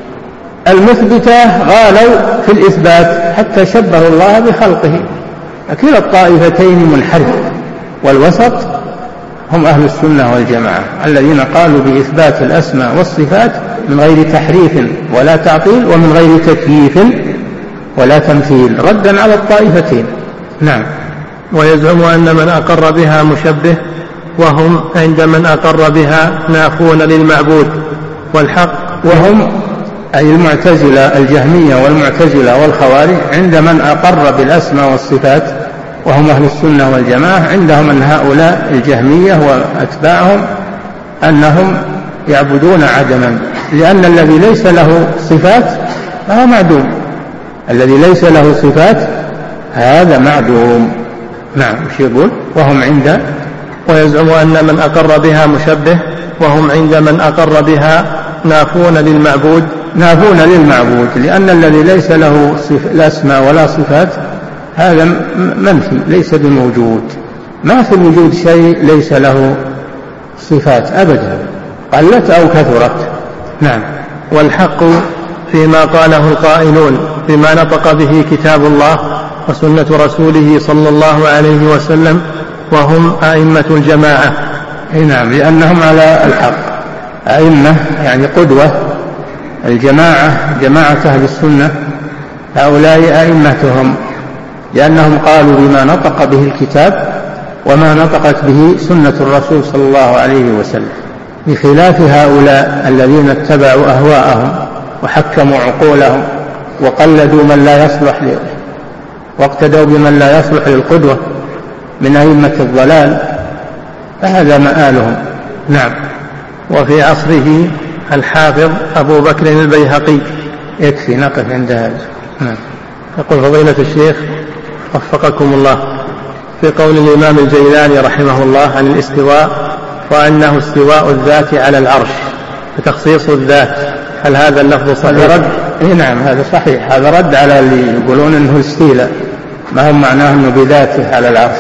المثبتة غالوا في الإثبات حتى شبهوا الله بخلقه. كلا الطائفتين منحرف، والوسط هم أهل السنة والجماعة الذين قالوا بإثبات الأسماء والصفات من غير تحريف ولا تعطيل ومن غير تكييف ولا تمثيل، ردا على الطائفتين. نعم. ويزعم أن من أقر بها مشبه، وهم عند من أقر بها نافون للمعبود والحق. وهم أي المعتزلة الجهمية والمعتزلة والخوارج عند من أقر بالأسماء والصفات وهم أهل السنة والجماعة، عندهم أن هؤلاء الجهمية وأتباعهم أنهم يعبدون عدما، لأن الذي ليس له صفات فهو معدوم، الذي ليس له صفات هذا معدوم. نعم. وش يقول؟ وهم عند ويزعم أن من أقر بها مشبه، وهم عند من أقر بها نافون للمعبود. نافون للمعبود، لأن الذي ليس له الأسماء ولا صفات هذا منفي، ليس بموجود. ما في الوجود شيء ليس له صفات أبدا، قلت أو كثرت. نعم. والحق فيما قاله القائلون بما نطق به كتاب الله وسنة رسوله صلى الله عليه وسلم وهم أئمة الجماعة. نعم، لأنهم على الحق. أئمة يعني قدوة. الجماعة جماعة أهل السنة هؤلاء أئمتهم، لأنهم قالوا بما نطق به الكتاب وما نطقت به سنة الرسول صلى الله عليه وسلم، بخلاف هؤلاء الذين اتبعوا أهواءهم وحكموا عقولهم وقلدوا من لا يصلح له واقتدوا بمن لا يصلح للقدوة من أئمة الضلال، فهذا مآلهم. نعم. وفي عصره الحافظ أبو بكر البيهقي. يكفي نقف عند هذا. نعم. يقول فضيلة الشيخ وفقكم الله، في قول الإمام الجيلاني رحمه الله عن الاستواء وأنه استواء الذات على العرش فتخصيص الذات، هل هذا اللفظ صحيح؟ رد. إيه نعم، هذا صحيح. هذا رد على اللي يقولون انه استيلاء، ما هم معناه انه بذاته على العرش،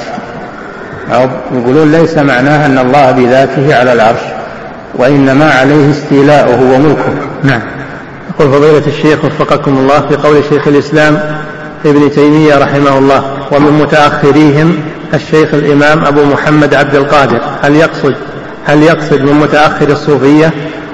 أو يقولون ليس معناه ان الله بذاته على العرش، وإنما عليه استيلاؤه وملكه. نعم. يقول فضيلة الشيخ وفقكم الله، في قول شيخ الإسلام ابن تيمية رحمه الله ومن متأخريهم الشيخ الإمام أبو محمد عبد القادر، هل يقصد هل يقصد من متأخر الصوفية؟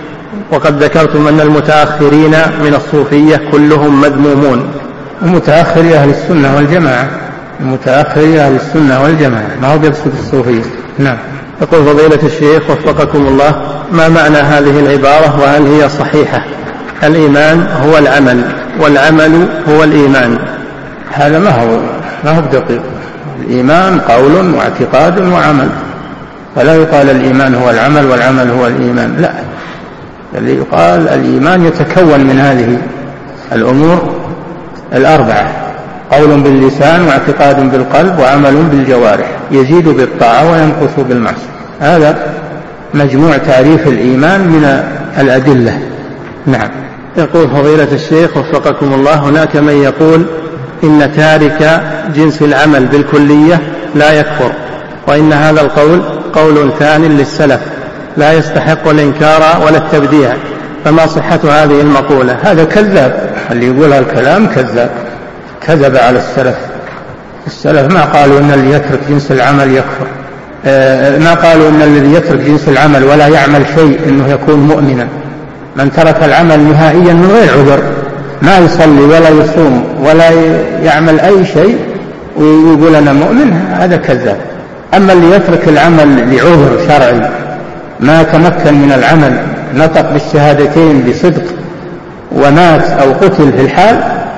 وقد ذكرتم أن المتأخرين من الصوفية كلهم مذمومون. ومتأخر أهل السنة والجماعة، متأخر أهل السنة والجماعة، ما هو يقصد الصوفية. نعم. يقول فضيلة الشيخ وفقكم الله، ما معنى هذه العبارة وهل هي صحيحة؟ الإيمان هو العمل والعمل هو الإيمان. هذا ما هو ما هو دقيق. الإيمان قول واعتقاد وعمل، فلا يقال الإيمان هو العمل والعمل هو الإيمان، لا، اللي يقال الإيمان يتكون من هذه الأمور الأربعة: قول باللسان واعتقاد بالقلب وعمل بالجوارح، يزيد بالطاعة وينقص بالمعصية. هذا مجموع تعريف الإيمان من الأدلة. نعم. يقول فضيلة الشيخ وفقكم الله، هناك من يقول إن تارك جنس العمل بالكلية لا يكفر، وإن هذا القول قول ثاني للسلف لا يستحق الإنكار ولا التبديع، فما صحة هذه المقولة؟ هذا كذاب، اللي يقول هالكلام كذاب، كذب على السلف. السلف ما قالوا إن اللي يترك جنس العمل يكفر، ما قالوا إن الذي يترك جنس العمل ولا يعمل شيء إنه يكون مؤمنا. من ترك العمل نهائيا من غير عذر، ما يصلي ولا يصوم ولا يعمل أي شيء ويقول أنا مؤمن، هذا كذاب. أما اللي يترك العمل لعذر شرعي، ما تمكن من العمل، نطق بالشهادتين بصدق ومات أو قتل في الحال،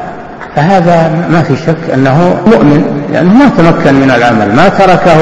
فهذا ما في شك أنه مؤمن، لأنه ما تمكن من العمل، ما تركه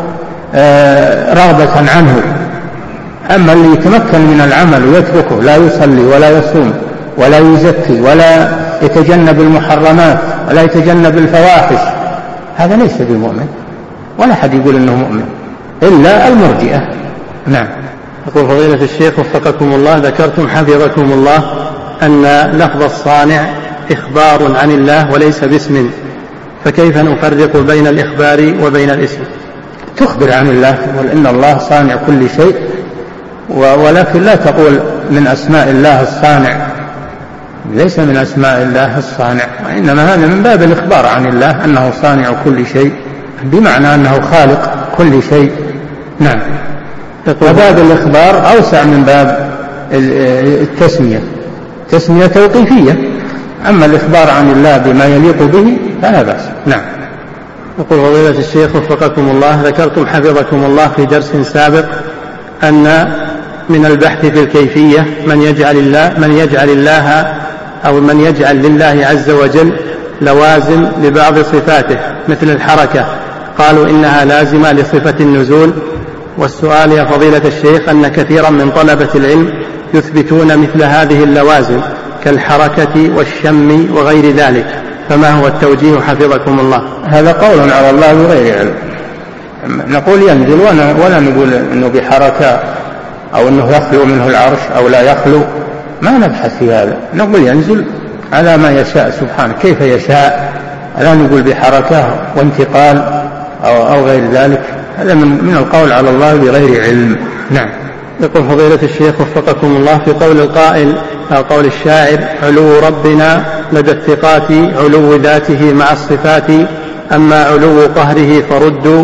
رغبة عنه. أما اللي يتمكن من العمل ويتركه، لا يصلي ولا يصوم ولا يزكي ولا يتجنب المحرمات ولا يتجنب الفواحش، هذا ليس بمؤمن، ولا حد يقول إنه مؤمن إلا المرجئة. نعم. يقول فضيلة الشيخ وفقكم الله، ذكرتم حفظكم الله أن لفظ الصانع إخبار عن الله وليس باسم، فكيف نفرق بين الإخبار وبين الاسم؟ تخبر عن الله، تقول إن الله صانع كل شيء، ولكن لا تقول من أسماء الله الصانع، ليس من أسماء الله الصانع، وإنما هذا من باب الإخبار عن الله أنه صانع كل شيء، بمعنى أنه خالق كل شيء. نعم. وباب الإخبار أوسع من باب التسمية، تسمية توقيفية، أما الإخبار عن الله بما يليق به فلا بأس. نعم. يقول فضيلة الشيخ وفقكم الله، ذكرتم حفظكم الله في درس سابق أن من البحث في الكيفية من يجعل الله من يجعل الله أو من يجعل لله عز وجل لوازم لبعض صفاته مثل الحركة، قالوا إنها لازمة لصفة النزول. والسؤال يا فضيلة الشيخ أن كثيرا من طلبة العلم يثبتون مثل هذه اللوازم كالحركة والشم وغير ذلك، فما هو التوجيه حفظكم الله؟ هذا قول على الله بغير علم، نقول ينزل ولا نقول أنه بحركة أو أنه يخلو منه العرش أو لا يخلو، ما نبحث في هذا، نقول ينزل على ما يشاء سبحانه كيف يشاء، لا نقول بحركة وانتقال أو, أو غير ذلك، هذا من القول على الله بغير علم. نعم. يقول فضيلة الشيخ وفقكم الله، في قول القائل أو قول الشاعر علو ربنا لدى الثقات علو ذاته مع الصفات، أما علو قهره فردوا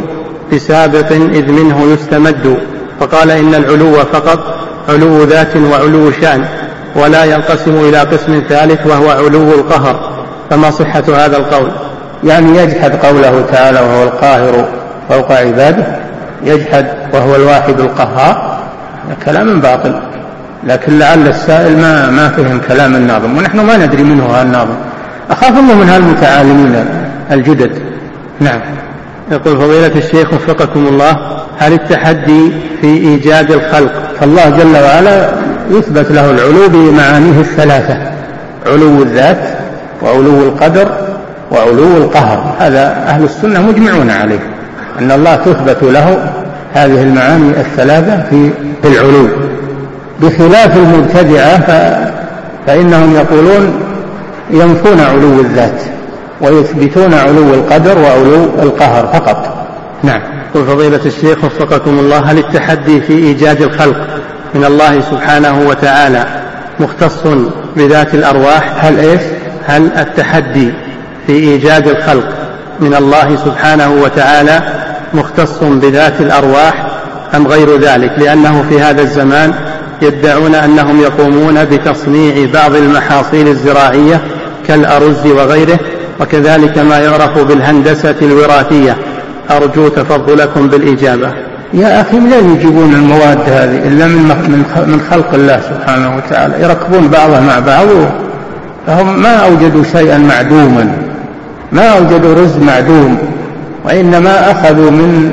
بسابق إذ منه يستمد، فقال إن العلو فقط علو ذات وعلو شأن، ولا ينقسم إلى قسم ثالث وهو علو القهر، فما صحة هذا القول؟ يعني يجحد قوله تعالى وهو القاهر فوق عباده، يجحد وهو الواحد القهار، كلام باطل. لكن لعل السائل ما ما فهم كلام الناظم، ونحن ما ندري منه الناظم، أخاف الله من هالمتعالمين الجدد. نعم. يقول فضيلة الشيخ وفقكم الله: هل التحدي في إيجاد الخلق؟ فالله جل وعلا يثبت له العلو بمعانيه الثلاثة: علو الذات وعلو القدر وعلو القهر. هذا أهل السنة مجمعون عليه، أن الله تثبت له هذه المعاني الثلاثة في العلو، بخلاف المبتدعة فإنهم يقولون ينفون علو الذات ويثبتون علو القدر وعلو القهر فقط. نعم. قل فضيلة الشيخ وفقكم الله: هل التحدي في إيجاد الخلق من الله سبحانه وتعالى مختص بذات الأرواح؟ هل إيش؟ هل التحدي في إيجاد الخلق من الله سبحانه وتعالى مختص بذات الأرواح أم غير ذلك؟ لأنه في هذا الزمان يدعون أنهم يقومون بتصنيع بعض المحاصيل الزراعية كالأرز وغيره، وكذلك ما يعرف بالهندسة الوراثية. أرجو تفضلكم بالإجابة. يا أخي لن يجيبون المواد هذه إلا من خلق الله سبحانه وتعالى، يركبون بعضها مع بعض، فهم ما أوجدوا شيئا معدوما، ما أوجدوا رز معدوم، وإنما أخذوا من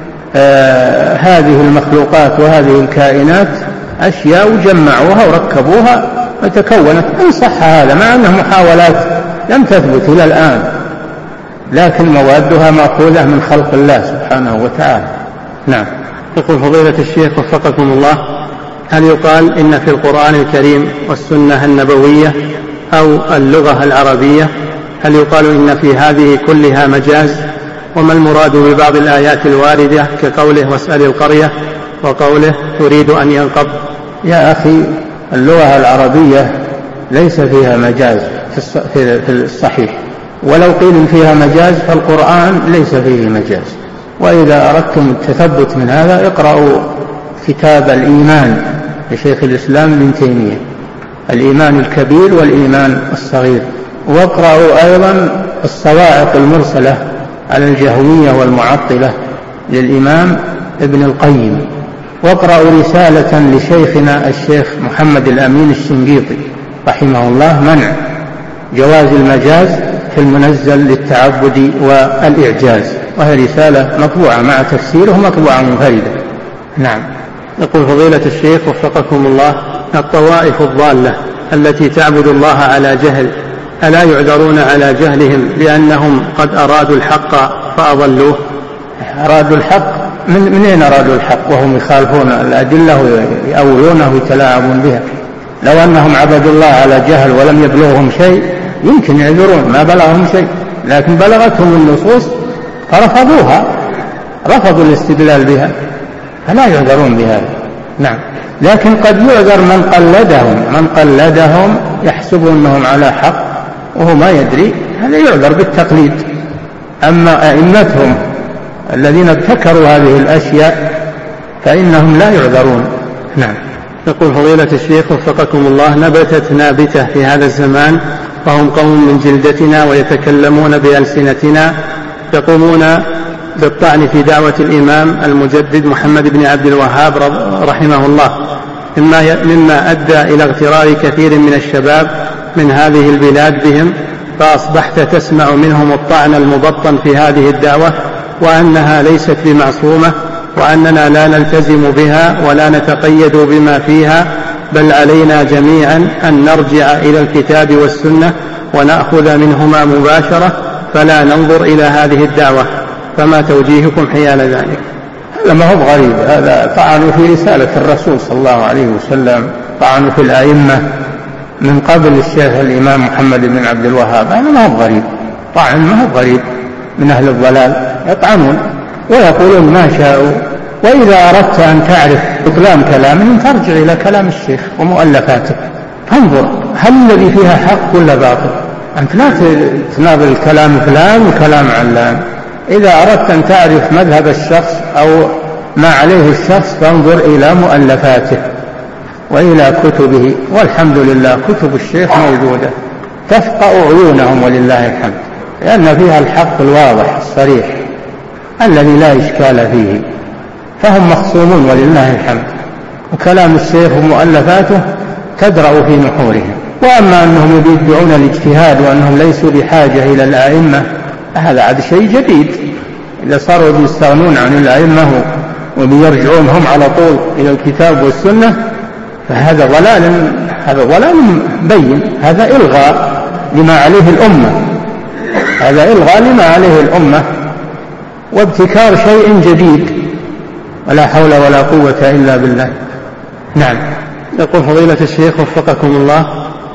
آه هذه المخلوقات وهذه الكائنات أشياء وجمعوها وركبوها وتكونت. إن صح هذا، مع أنه محاولات لم تثبت إلى الآن، لكن موادها مأخوذة من خلق الله سبحانه وتعالى. نعم. يقول فضيلة الشيخ وفقكم الله: هل يقال إن في القرآن الكريم والسنة النبوية أو اللغة العربية، هل يقال إن في هذه كلها مجاز؟ وما المراد ببعض الآيات الواردة كقوله واسأل القرية وقوله تريد أن ينقض؟ يا أخي اللغة العربية ليس فيها مجاز في الصحيح، ولو قيل فيها مجاز فالقرآن ليس فيه مجاز. وإذا أردتم التثبت من هذا اقرأوا كتاب الإيمان لشيخ الإسلام ابن تيمية، الإيمان الكبير والإيمان الصغير، واقرأوا أيضا الصواعق المرسلة على الجهمية والمعطلة للإمام ابن القيم، واقرأوا رسالة لشيخنا الشيخ محمد الأمين الشنقيطي رحمه الله منع جواز المجاز في المنزل للتعبد والإعجاز، وهي رسالة مطبوعة مع تفسيره مطبوعة منفردة. نعم. يقول فضيلة الشيخ وفقكم الله: الطوائف الضالة التي تعبد الله على جهل ألا يعذرون على جهلهم لأنهم قد أرادوا الحق فأضلوه؟ أرادوا الحق من منين أرادوا الحق وهم يخالفون الأدلة ويأولونه ويتلاعبون بها؟ لو أنهم عبدوا الله على جهل ولم يبلغهم شيء يمكن يعذرون، ما بلغهم شيء، لكن بلغتهم النصوص فرفضوها، رفضوا الاستدلال بها، فلا يعذرون بهذا. نعم. لكن قد يعذر من قلدهم، من قلدهم يحسب أنهم على حق وهو ما يدري، هذا يعذر بالتقليد. أما أئمتهم الذين ابتكروا هذه الأشياء فإنهم لا يعذرون. نعم. يقول فضيلة الشيخ وفقكم الله: نبتت نابتة في هذا الزمان وهم قوم من جلدتنا ويتكلمون بألسنتنا، يقومون بالطعن في دعوة الإمام المجدد محمد بن عبد الوهاب رحمه الله، مما أدى إلى اغترار كثير من الشباب من هذه البلاد بهم، فأصبحت تسمع منهم الطعن المبطن في هذه الدعوة، وأنها ليست بمعصومة، وأننا لا نلتزم بها ولا نتقيد بما فيها، بل علينا جميعا أن نرجع إلى الكتاب والسنة ونأخذ منهما مباشرة، فلا ننظر إلى هذه الدعوة، فما توجيهكم حيال ذلك؟ هذا ما هو غريب، هذا طعنوا في رسالة الرسول صلى الله عليه وسلم، طعنوا في الأئمة من قبل الشيخ الإمام محمد بن عبد الوهاب، هذا ما هو غريب، طعن ما هو غريب من أهل الضلال، يطعنون ويقولون ما شاءوا. وإذا أردت أن تعرف بطلان كلامهم فارجع إلى كلام الشيخ ومؤلفاته، فانظر هل الذي فيها حق ولا باطل. أنت لا تناظر الكلام فلان وكلام علان، إذا أردت أن تعرف مذهب الشخص أو ما عليه الشخص فانظر إلى مؤلفاته وإلى كتبه، والحمد لله كتب الشيخ موجودة تفقأ عيونهم ولله الحمد، لأن فيها الحق الواضح الصريح الذي لا إشكال فيه، فهم مخصومون ولله الحمد، وكلام الشيخ ومؤلفاته تدرأ في نحورهم. وأما أنهم يدعون الاجتهاد وأنهم ليسوا بحاجة إلى الأئمة هذا عاد شيء جديد، إذا صاروا يستغنون عن الأئمة وبيرجعون هم على طول إلى الكتاب والسنة فهذا ضلال، هذا ضلال بين، هذا إلغاء لما عليه الأمة، هذا إلغاء لما عليه الأمة وابتكار شيء جديد، ولا حول ولا قوة إلا بالله. نعم. يقول فضيلة الشيخ وفقكم الله: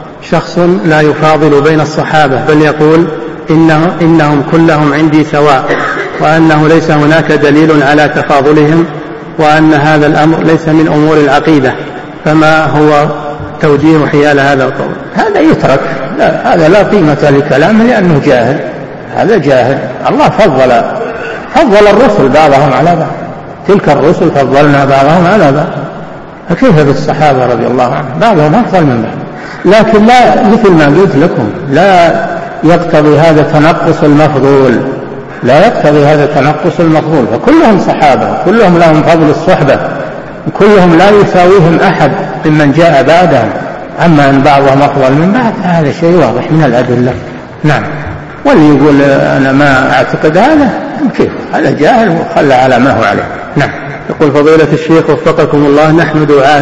شخص لا يفاضل بين الصحابة بل يقول إنه إنهم كلهم عندي سواء، وأنه ليس هناك دليل على تفاضلهم، وأن هذا الأمر ليس من أمور العقيدة، فما هو توجيه حيال هذا القول؟ هذا يترك، لا هذا لا قيمة لكلامه لأنه جاهل، هذا جاهل. الله فضل فضل الرسل بعضهم على بعض، تلك الرسل فضلنا بعضهم على بعض، فكيف بالصحابة رضي الله عنهم بعضهم أفضل من بعض، لكن لا مثل ما قلت لكم لا يقتضي هذا تنقص المفضول، لا يقتضي هذا تنقص المفضول، فكلهم صحابة كلهم لهم فضل الصحبة، كلهم لا يساويهم أحد ممن جاء بعدهم، أما أن بعضهم أفضل من بعض هذا شيء واضح من الأدلة. نعم. واللي يقول أنا ما أعتقد هذا كيف، هذا جاهل وخلى على ما هو عليه. نعم. يقول فضيلة الشيخ وفقكم الله: نحن دعاة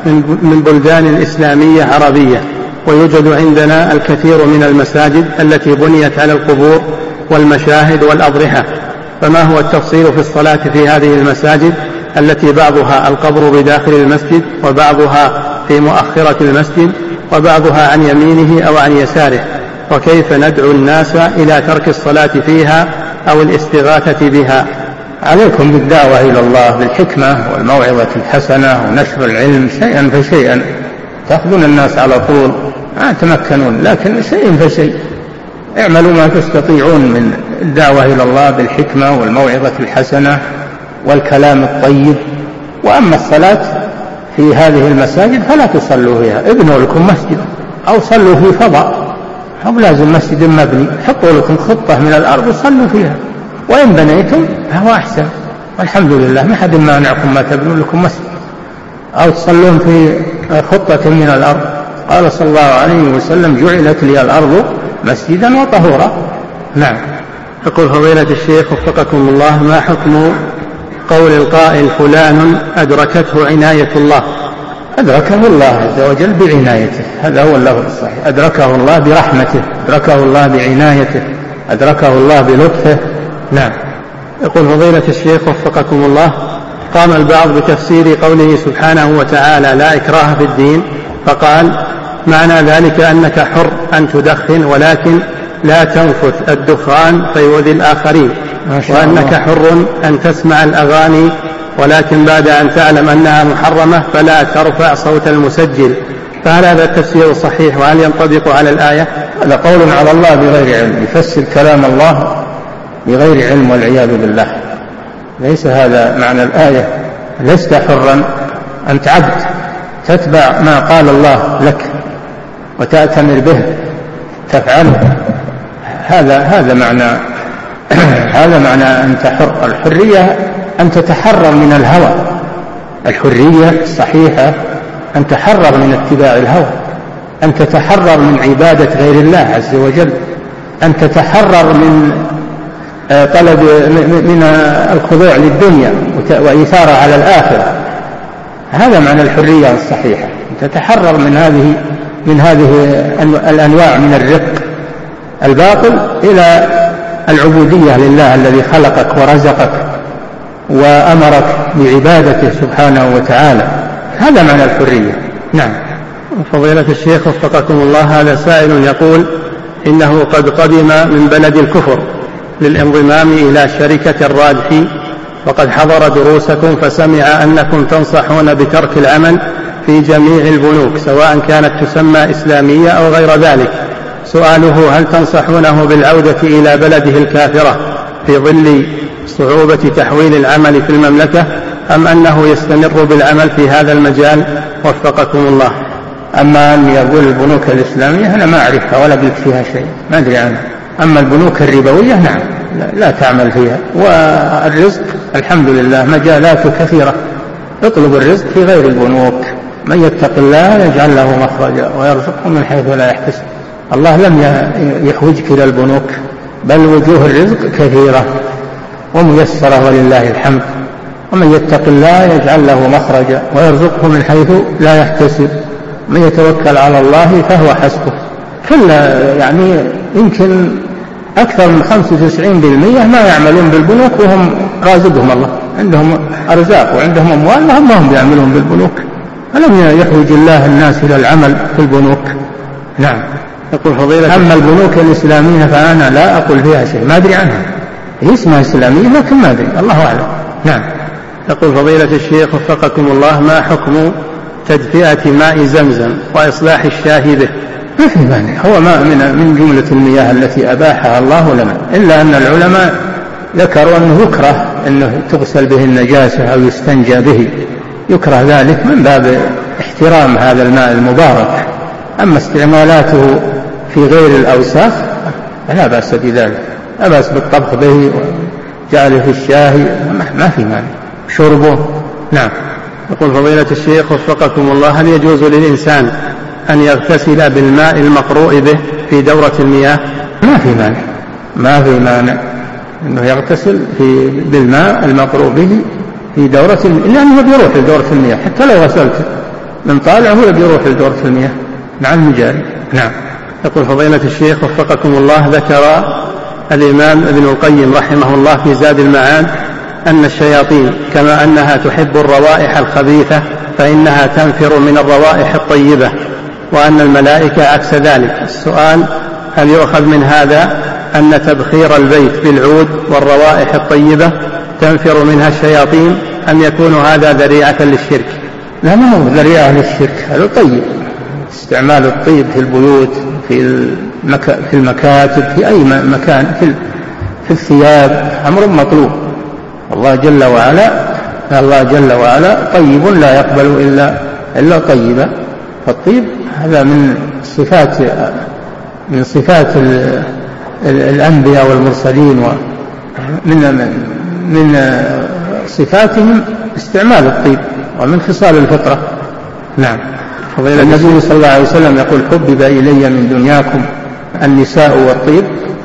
من بلدان إسلامية عربية، ويوجد عندنا الكثير من المساجد التي بنيت على القبور والمشاهد والأضرحة، فما هو التفصيل في الصلاة في هذه المساجد التي بعضها القبر بداخل المسجد وبعضها في مؤخرة المسجد وبعضها عن يمينه أو عن يساره، وكيف ندعو الناس إلى ترك الصلاة فيها أو الاستغاثة بها؟ عليكم بالدعوة إلى الله بالحكمة والموعظة الحسنة ونشر العلم شيئا فشيئا، تأخذون الناس على طول ما تمكنون، لكن شيء فشيء اعملوا ما تستطيعون من الدعوة إلى الله بالحكمة والموعظة الحسنة والكلام الطيب. وأما الصلاة في هذه المساجد فلا تصلوا فيها، ابنوا لكم مسجد أو صلوا في فضاء، أو لازم مسجد مبني، حطوا لكم خطة من الأرض وصلوا فيها، وإن بنيتم فهو أحسن، والحمد لله ما حد مانعكم ما تبنوا لكم مسجد أو تصلون في خطة من الأرض. قال صلى الله عليه وسلم: جعلت لي الأرض مسجدا وطهورا. نعم. يقول فضيلة الشيخ وفقكم الله: ما حكم قول القائل فلان أدركته عناية الله؟ أدركه الله عز وجل بعنايته، هذا هو اللفظ الصحيح، أدركه الله برحمته، أدركه الله بعنايته، أدركه الله بلطفه. نعم. يقول فضيلة الشيخ وفقكم الله: قام البعض بتفسير قوله سبحانه وتعالى لا إكراه في الدين، فقال معنى ذلك أنك حر أن تدخن ولكن لا تنفث الدخان فيؤذي الآخرين، وأنك حر أن تسمع الأغاني ولكن بعد أن تعلم أنها محرمة فلا ترفع صوت المسجل، فهل هذا التفسير صحيح وهل ينطبق على الآية؟ هذا قول على الله بغير علم، يفسر كلام الله بغير علم والعياذ بالله، ليس هذا معنى الآية. لست حرا، أنت عبد تتبع ما قال الله لك وتأتمر به تفعله، هذا هذا معنى هذا معنى أنت حر. الحرية أن تتحرر من الهوى، الحرية الصحيحة أن تحرر من اتباع الهوى، أن تتحرر من عبادة غير الله عز وجل، أن تتحرر من طلب من الخضوع للدنيا وإثارة على الآخرة، هذا معنى الحرية الصحيحة، أن تتحرر من هذه من هذه الأنواع من الرق الباطل إلى العبودية لله الذي خلقك ورزقك وأمرك بعبادته سبحانه وتعالى، هذا معنى الحرية. نعم. فضيلة الشيخ وفقكم الله: هذا سائل يقول إنه قد قدم من بلد الكفر للانضمام إلى شركة الراجحي، وقد حضر دروسكم فسمع أنكم تنصحون بترك العمل في جميع البنوك سواء كانت تسمى إسلامية أو غير ذلك. سؤاله: هل تنصحونه بالعودة إلى بلده الكافرة في ظل صعوبة تحويل العمل في المملكة، أم أنه يستمر بالعمل في هذا المجال وفقكم الله؟ أما أن يقول البنوك الإسلامية أنا ما أعرفها ولا قلت فيها شيء، ما أدري عنها. أما البنوك الربوية نعم لا, لا تعمل فيها. والرزق الحمد لله مجالاته كثيرة، اطلب الرزق في غير البنوك. من يتق الله يجعل له مخرجا ويرزقه من حيث لا يحتسب. الله لم يحوجك إلى البنوك، بل وجوه الرزق كثيرة وميسرة ولله الحمد. ومن يتق الله يجعل له مخرجا ويرزقه من حيث لا يحتسب. من يتوكل على الله فهو حسبه. كل يعني يمكن أكثر من خمسة وتسعين بالمئة ما يعملون بالبنوك وهم رازقهم الله، عندهم أرزاق وعندهم أموال وهم ما هم يعملون بالبنوك. ألم يحوج الله الناس إلى العمل في البنوك؟ نعم. يقول فضيلة أما البنوك الإسلامية فأنا لا أقول فيها شيء، ما أدري عنها، هي اسمها إسلامية لكن ما أدري، الله أعلم. نعم. يقول فضيلة الشيخ وفقكم الله: ما حكم تدفئة ماء زمزم وإصلاح الشاهي به؟ ما في مانع، هو ماء من من جملة المياه التي أباحها الله لنا، إلا أن العلماء ذكروا أنه يكره أنه تغسل به النجاسة أو يستنجى به، يكره ذلك من باب احترام هذا الماء المبارك. أما استعمالاته في غير الأوساخ لا بأس بذلك، لا بأس بالطبخ به وجعله في الشاهي، ما في مانع شربه. نعم. يقول فضيلة الشيخ وفقكم الله: هل يجوز للإنسان أن يغتسل بالماء المقروء به في دورة المياه؟ ما في مانع، ما في مانع أنه يغتسل في بالماء المقروء به في دورة المياه، لأنه بيروح لدورة المياه حتى لو غسلت من طالع هو بيروح لدورة المياه مع المجاري. نعم. يقول فضيلة الشيخ وفقكم الله: ذكر الإمام ابن القيم رحمه الله في زاد المعاد أن الشياطين كما أنها تحب الروائح الخبيثة فإنها تنفر من الروائح الطيبة، وأن الملائكة عكس ذلك. السؤال: هل يؤخذ من هذا أن تبخير البيت بالعود والروائح الطيبة تنفر منها الشياطين، أم يكون هذا ذريعة للشرك؟ لا، ما هو ذريعة للشرك، هذا طيب. استعمال الطيب في البيوت، في المك... في المكاتب، في أي مكان، في, في الثياب، أمر مطلوب. الله جل وعلا الله جل وعلا طيب لا يقبل إلا إلا طيبا، فالطيب هذا من صفات من صفات الأنبياء والمرسلين، ومن من صفاتهم استعمال الطيب، ومن خصال الفطرة. نعم. النبي صلى الله عليه وسلم يقول: حبب إلي من دنياكم النساء والطيب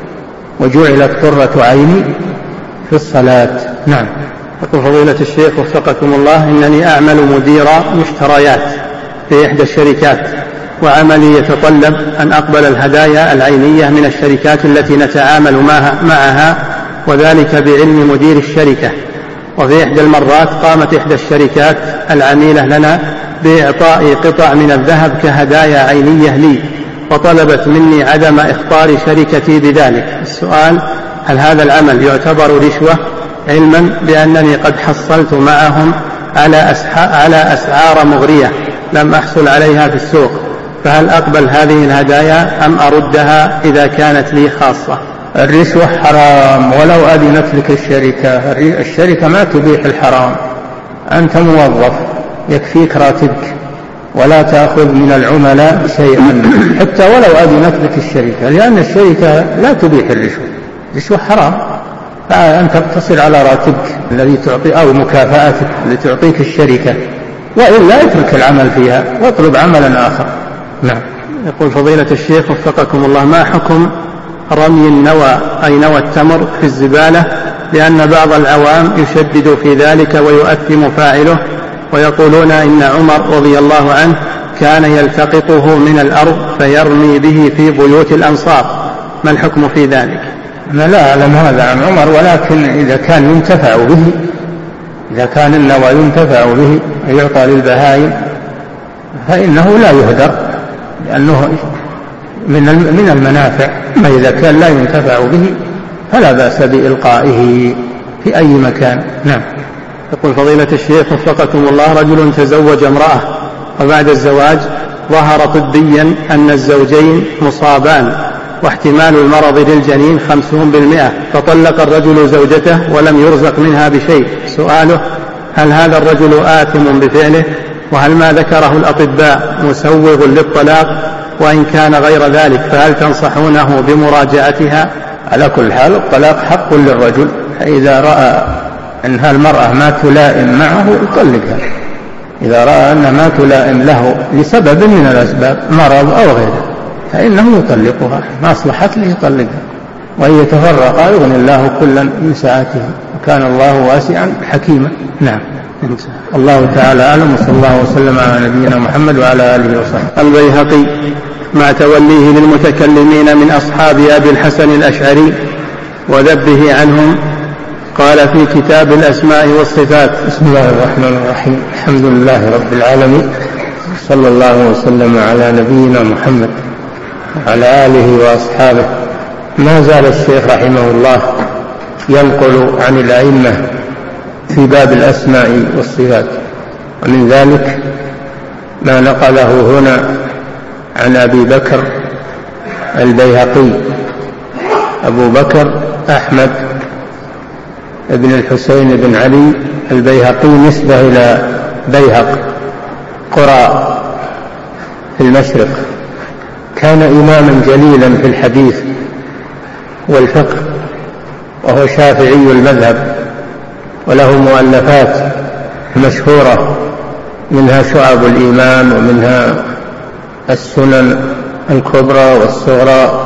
وجعلت قرة عيني في الصلاة. نعم. يقول فضيلة الشيخ وفقكم الله: إنني أعمل مدير مشتريات في إحدى الشركات، وعملي يتطلب أن أقبل الهدايا العينية من الشركات التي نتعامل معها، وذلك بعلم مدير الشركة. وفي إحدى المرات قامت إحدى الشركات العميلة لنا بإعطاء قطع من الذهب كهدايا عينية لي، وطلبت مني عدم إخطار شركتي بذلك. السؤال: هل هذا العمل يعتبر رشوة، علما بأنني قد حصلت معهم على على أسعار مغرية لم أحصل عليها في السوق، فهل أقبل هذه الهدايا أم أردها إذا كانت لي خاصة؟ الرشوة حرام ولو أذنت لك الشركة، الشركة ما تبيح الحرام. أنت موظف يكفيك راتبك، ولا تأخذ من العملاء شيئا حتى ولو أذنت لك الشركة، لأن الشركة لا تبيح الرشوة، الرشوة حرام. فأنت تقتصر على راتبك الذي تعطي أو مكافأتك التي تعطيك الشركة، وإلا اترك العمل فيها واطلب عملا آخر. نعم. يقول فضيلة الشيخ وفقكم الله: ما حكم رمي النوى أي نوى التمر في الزبالة، لأن بعض العوام يشدد في ذلك ويؤثم فاعله، ويقولون إن عمر رضي الله عنه كان يلتقطه من الأرض فيرمي به في بيوت الأنصار، ما الحكم في ذلك؟ أنا لا أعلم هذا عن عمر، ولكن إذا كان ينتفع به، إذا كان النوى ينتفع به يعطى للبهائم فإنه لا يهدر، لأنه من من المنافع. أما إذا كان لا ينتفع به فلا بأس بإلقائه في أي مكان. نعم. يقول فضيلة الشيخ وفقكم الله: رجل تزوج امرأة، وبعد الزواج ظهر طبيا أن الزوجين مصابان واحتمال المرض للجنين خمسون بالمئة، فطلق الرجل زوجته ولم يرزق منها بشيء. سؤاله: هل هذا الرجل آثم بفعله؟ وهل ما ذكره الأطباء مسوغ للطلاق؟ وإن كان غير ذلك فهل تنصحونه بمراجعتها؟ على كل حال الطلاق حق للرجل، فإذا رأى أنها المرأة ما تلائم معه يطلقها، إذا رأى أنها ما تلائم له لسبب من الأسباب، مرض أو غيره، فإنه يطلقها، ما أصلحت له يطلقها، وإن يتفرقا يغني الله كلا من سعته، وكان الله واسعا حكيما. نعم. الله تعالى أعلم، وصلى الله وسلم على نبينا محمد وعلى آله وصحبه. البيهقي مع توليه للمتكلمين من أصحاب أبي الحسن الأشعري وذبه عنهم قال في كتاب الأسماء والصفات: بسم الله الرحمن الرحيم، الحمد لله رب العالمين، صلى الله وسلم على نبينا محمد وعلى آله وأصحابه. ما زال الشيخ رحمه الله ينقل عن الأئمة في باب الأسماء والصفات، ومن ذلك ما نقله هنا عن أبي بكر البيهقي، أبو بكر أحمد بن الحسين بن علي البيهقي، نسبة إلى بيهق قرى في المشرق، كان إماما جليلا في الحديث والفقه، وهو شافعي المذهب، وله مؤلفات مشهورة، منها شعب الإيمان، ومنها السنن الكبرى والصغرى،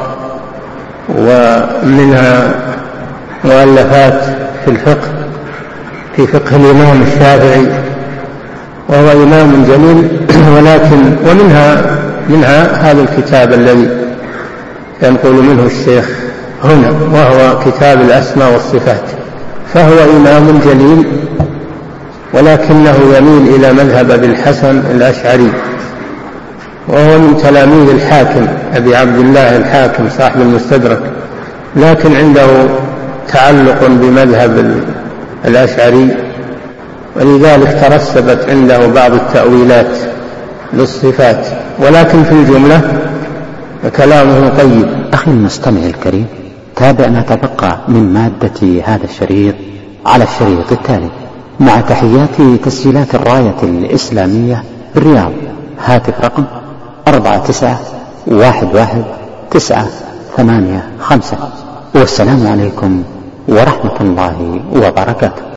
ومنها مؤلفات في الفقه في فقه الإمام الشافعي، وهو إمام جليل. ولكن ومنها منها هذا الكتاب الذي ينقل منه الشيخ هنا، وهو كتاب الأسماء والصفات، فهو إمام جليل، ولكنه يميل إلى مذهب أبي الحسن الأشعري، وهو من تلاميذ الحاكم أبي عبد الله الحاكم صاحب المستدرك، لكن عنده تعلق بمذهب الأشعري، ولذلك ترسبت عنده بعض التأويلات للصفات، ولكن في الجملة كلامه طيب. أخي المستمع الكريم، تابع ما تبقى من مادة هذا الشريط على الشريط التالي، مع تحيات تسجيلات الراية الإسلامية بالرياض. هاتف رقم أربعة تسعة واحد واحد تسعة ثمانية خمسة. والسلام عليكم ورحمة الله وبركاته.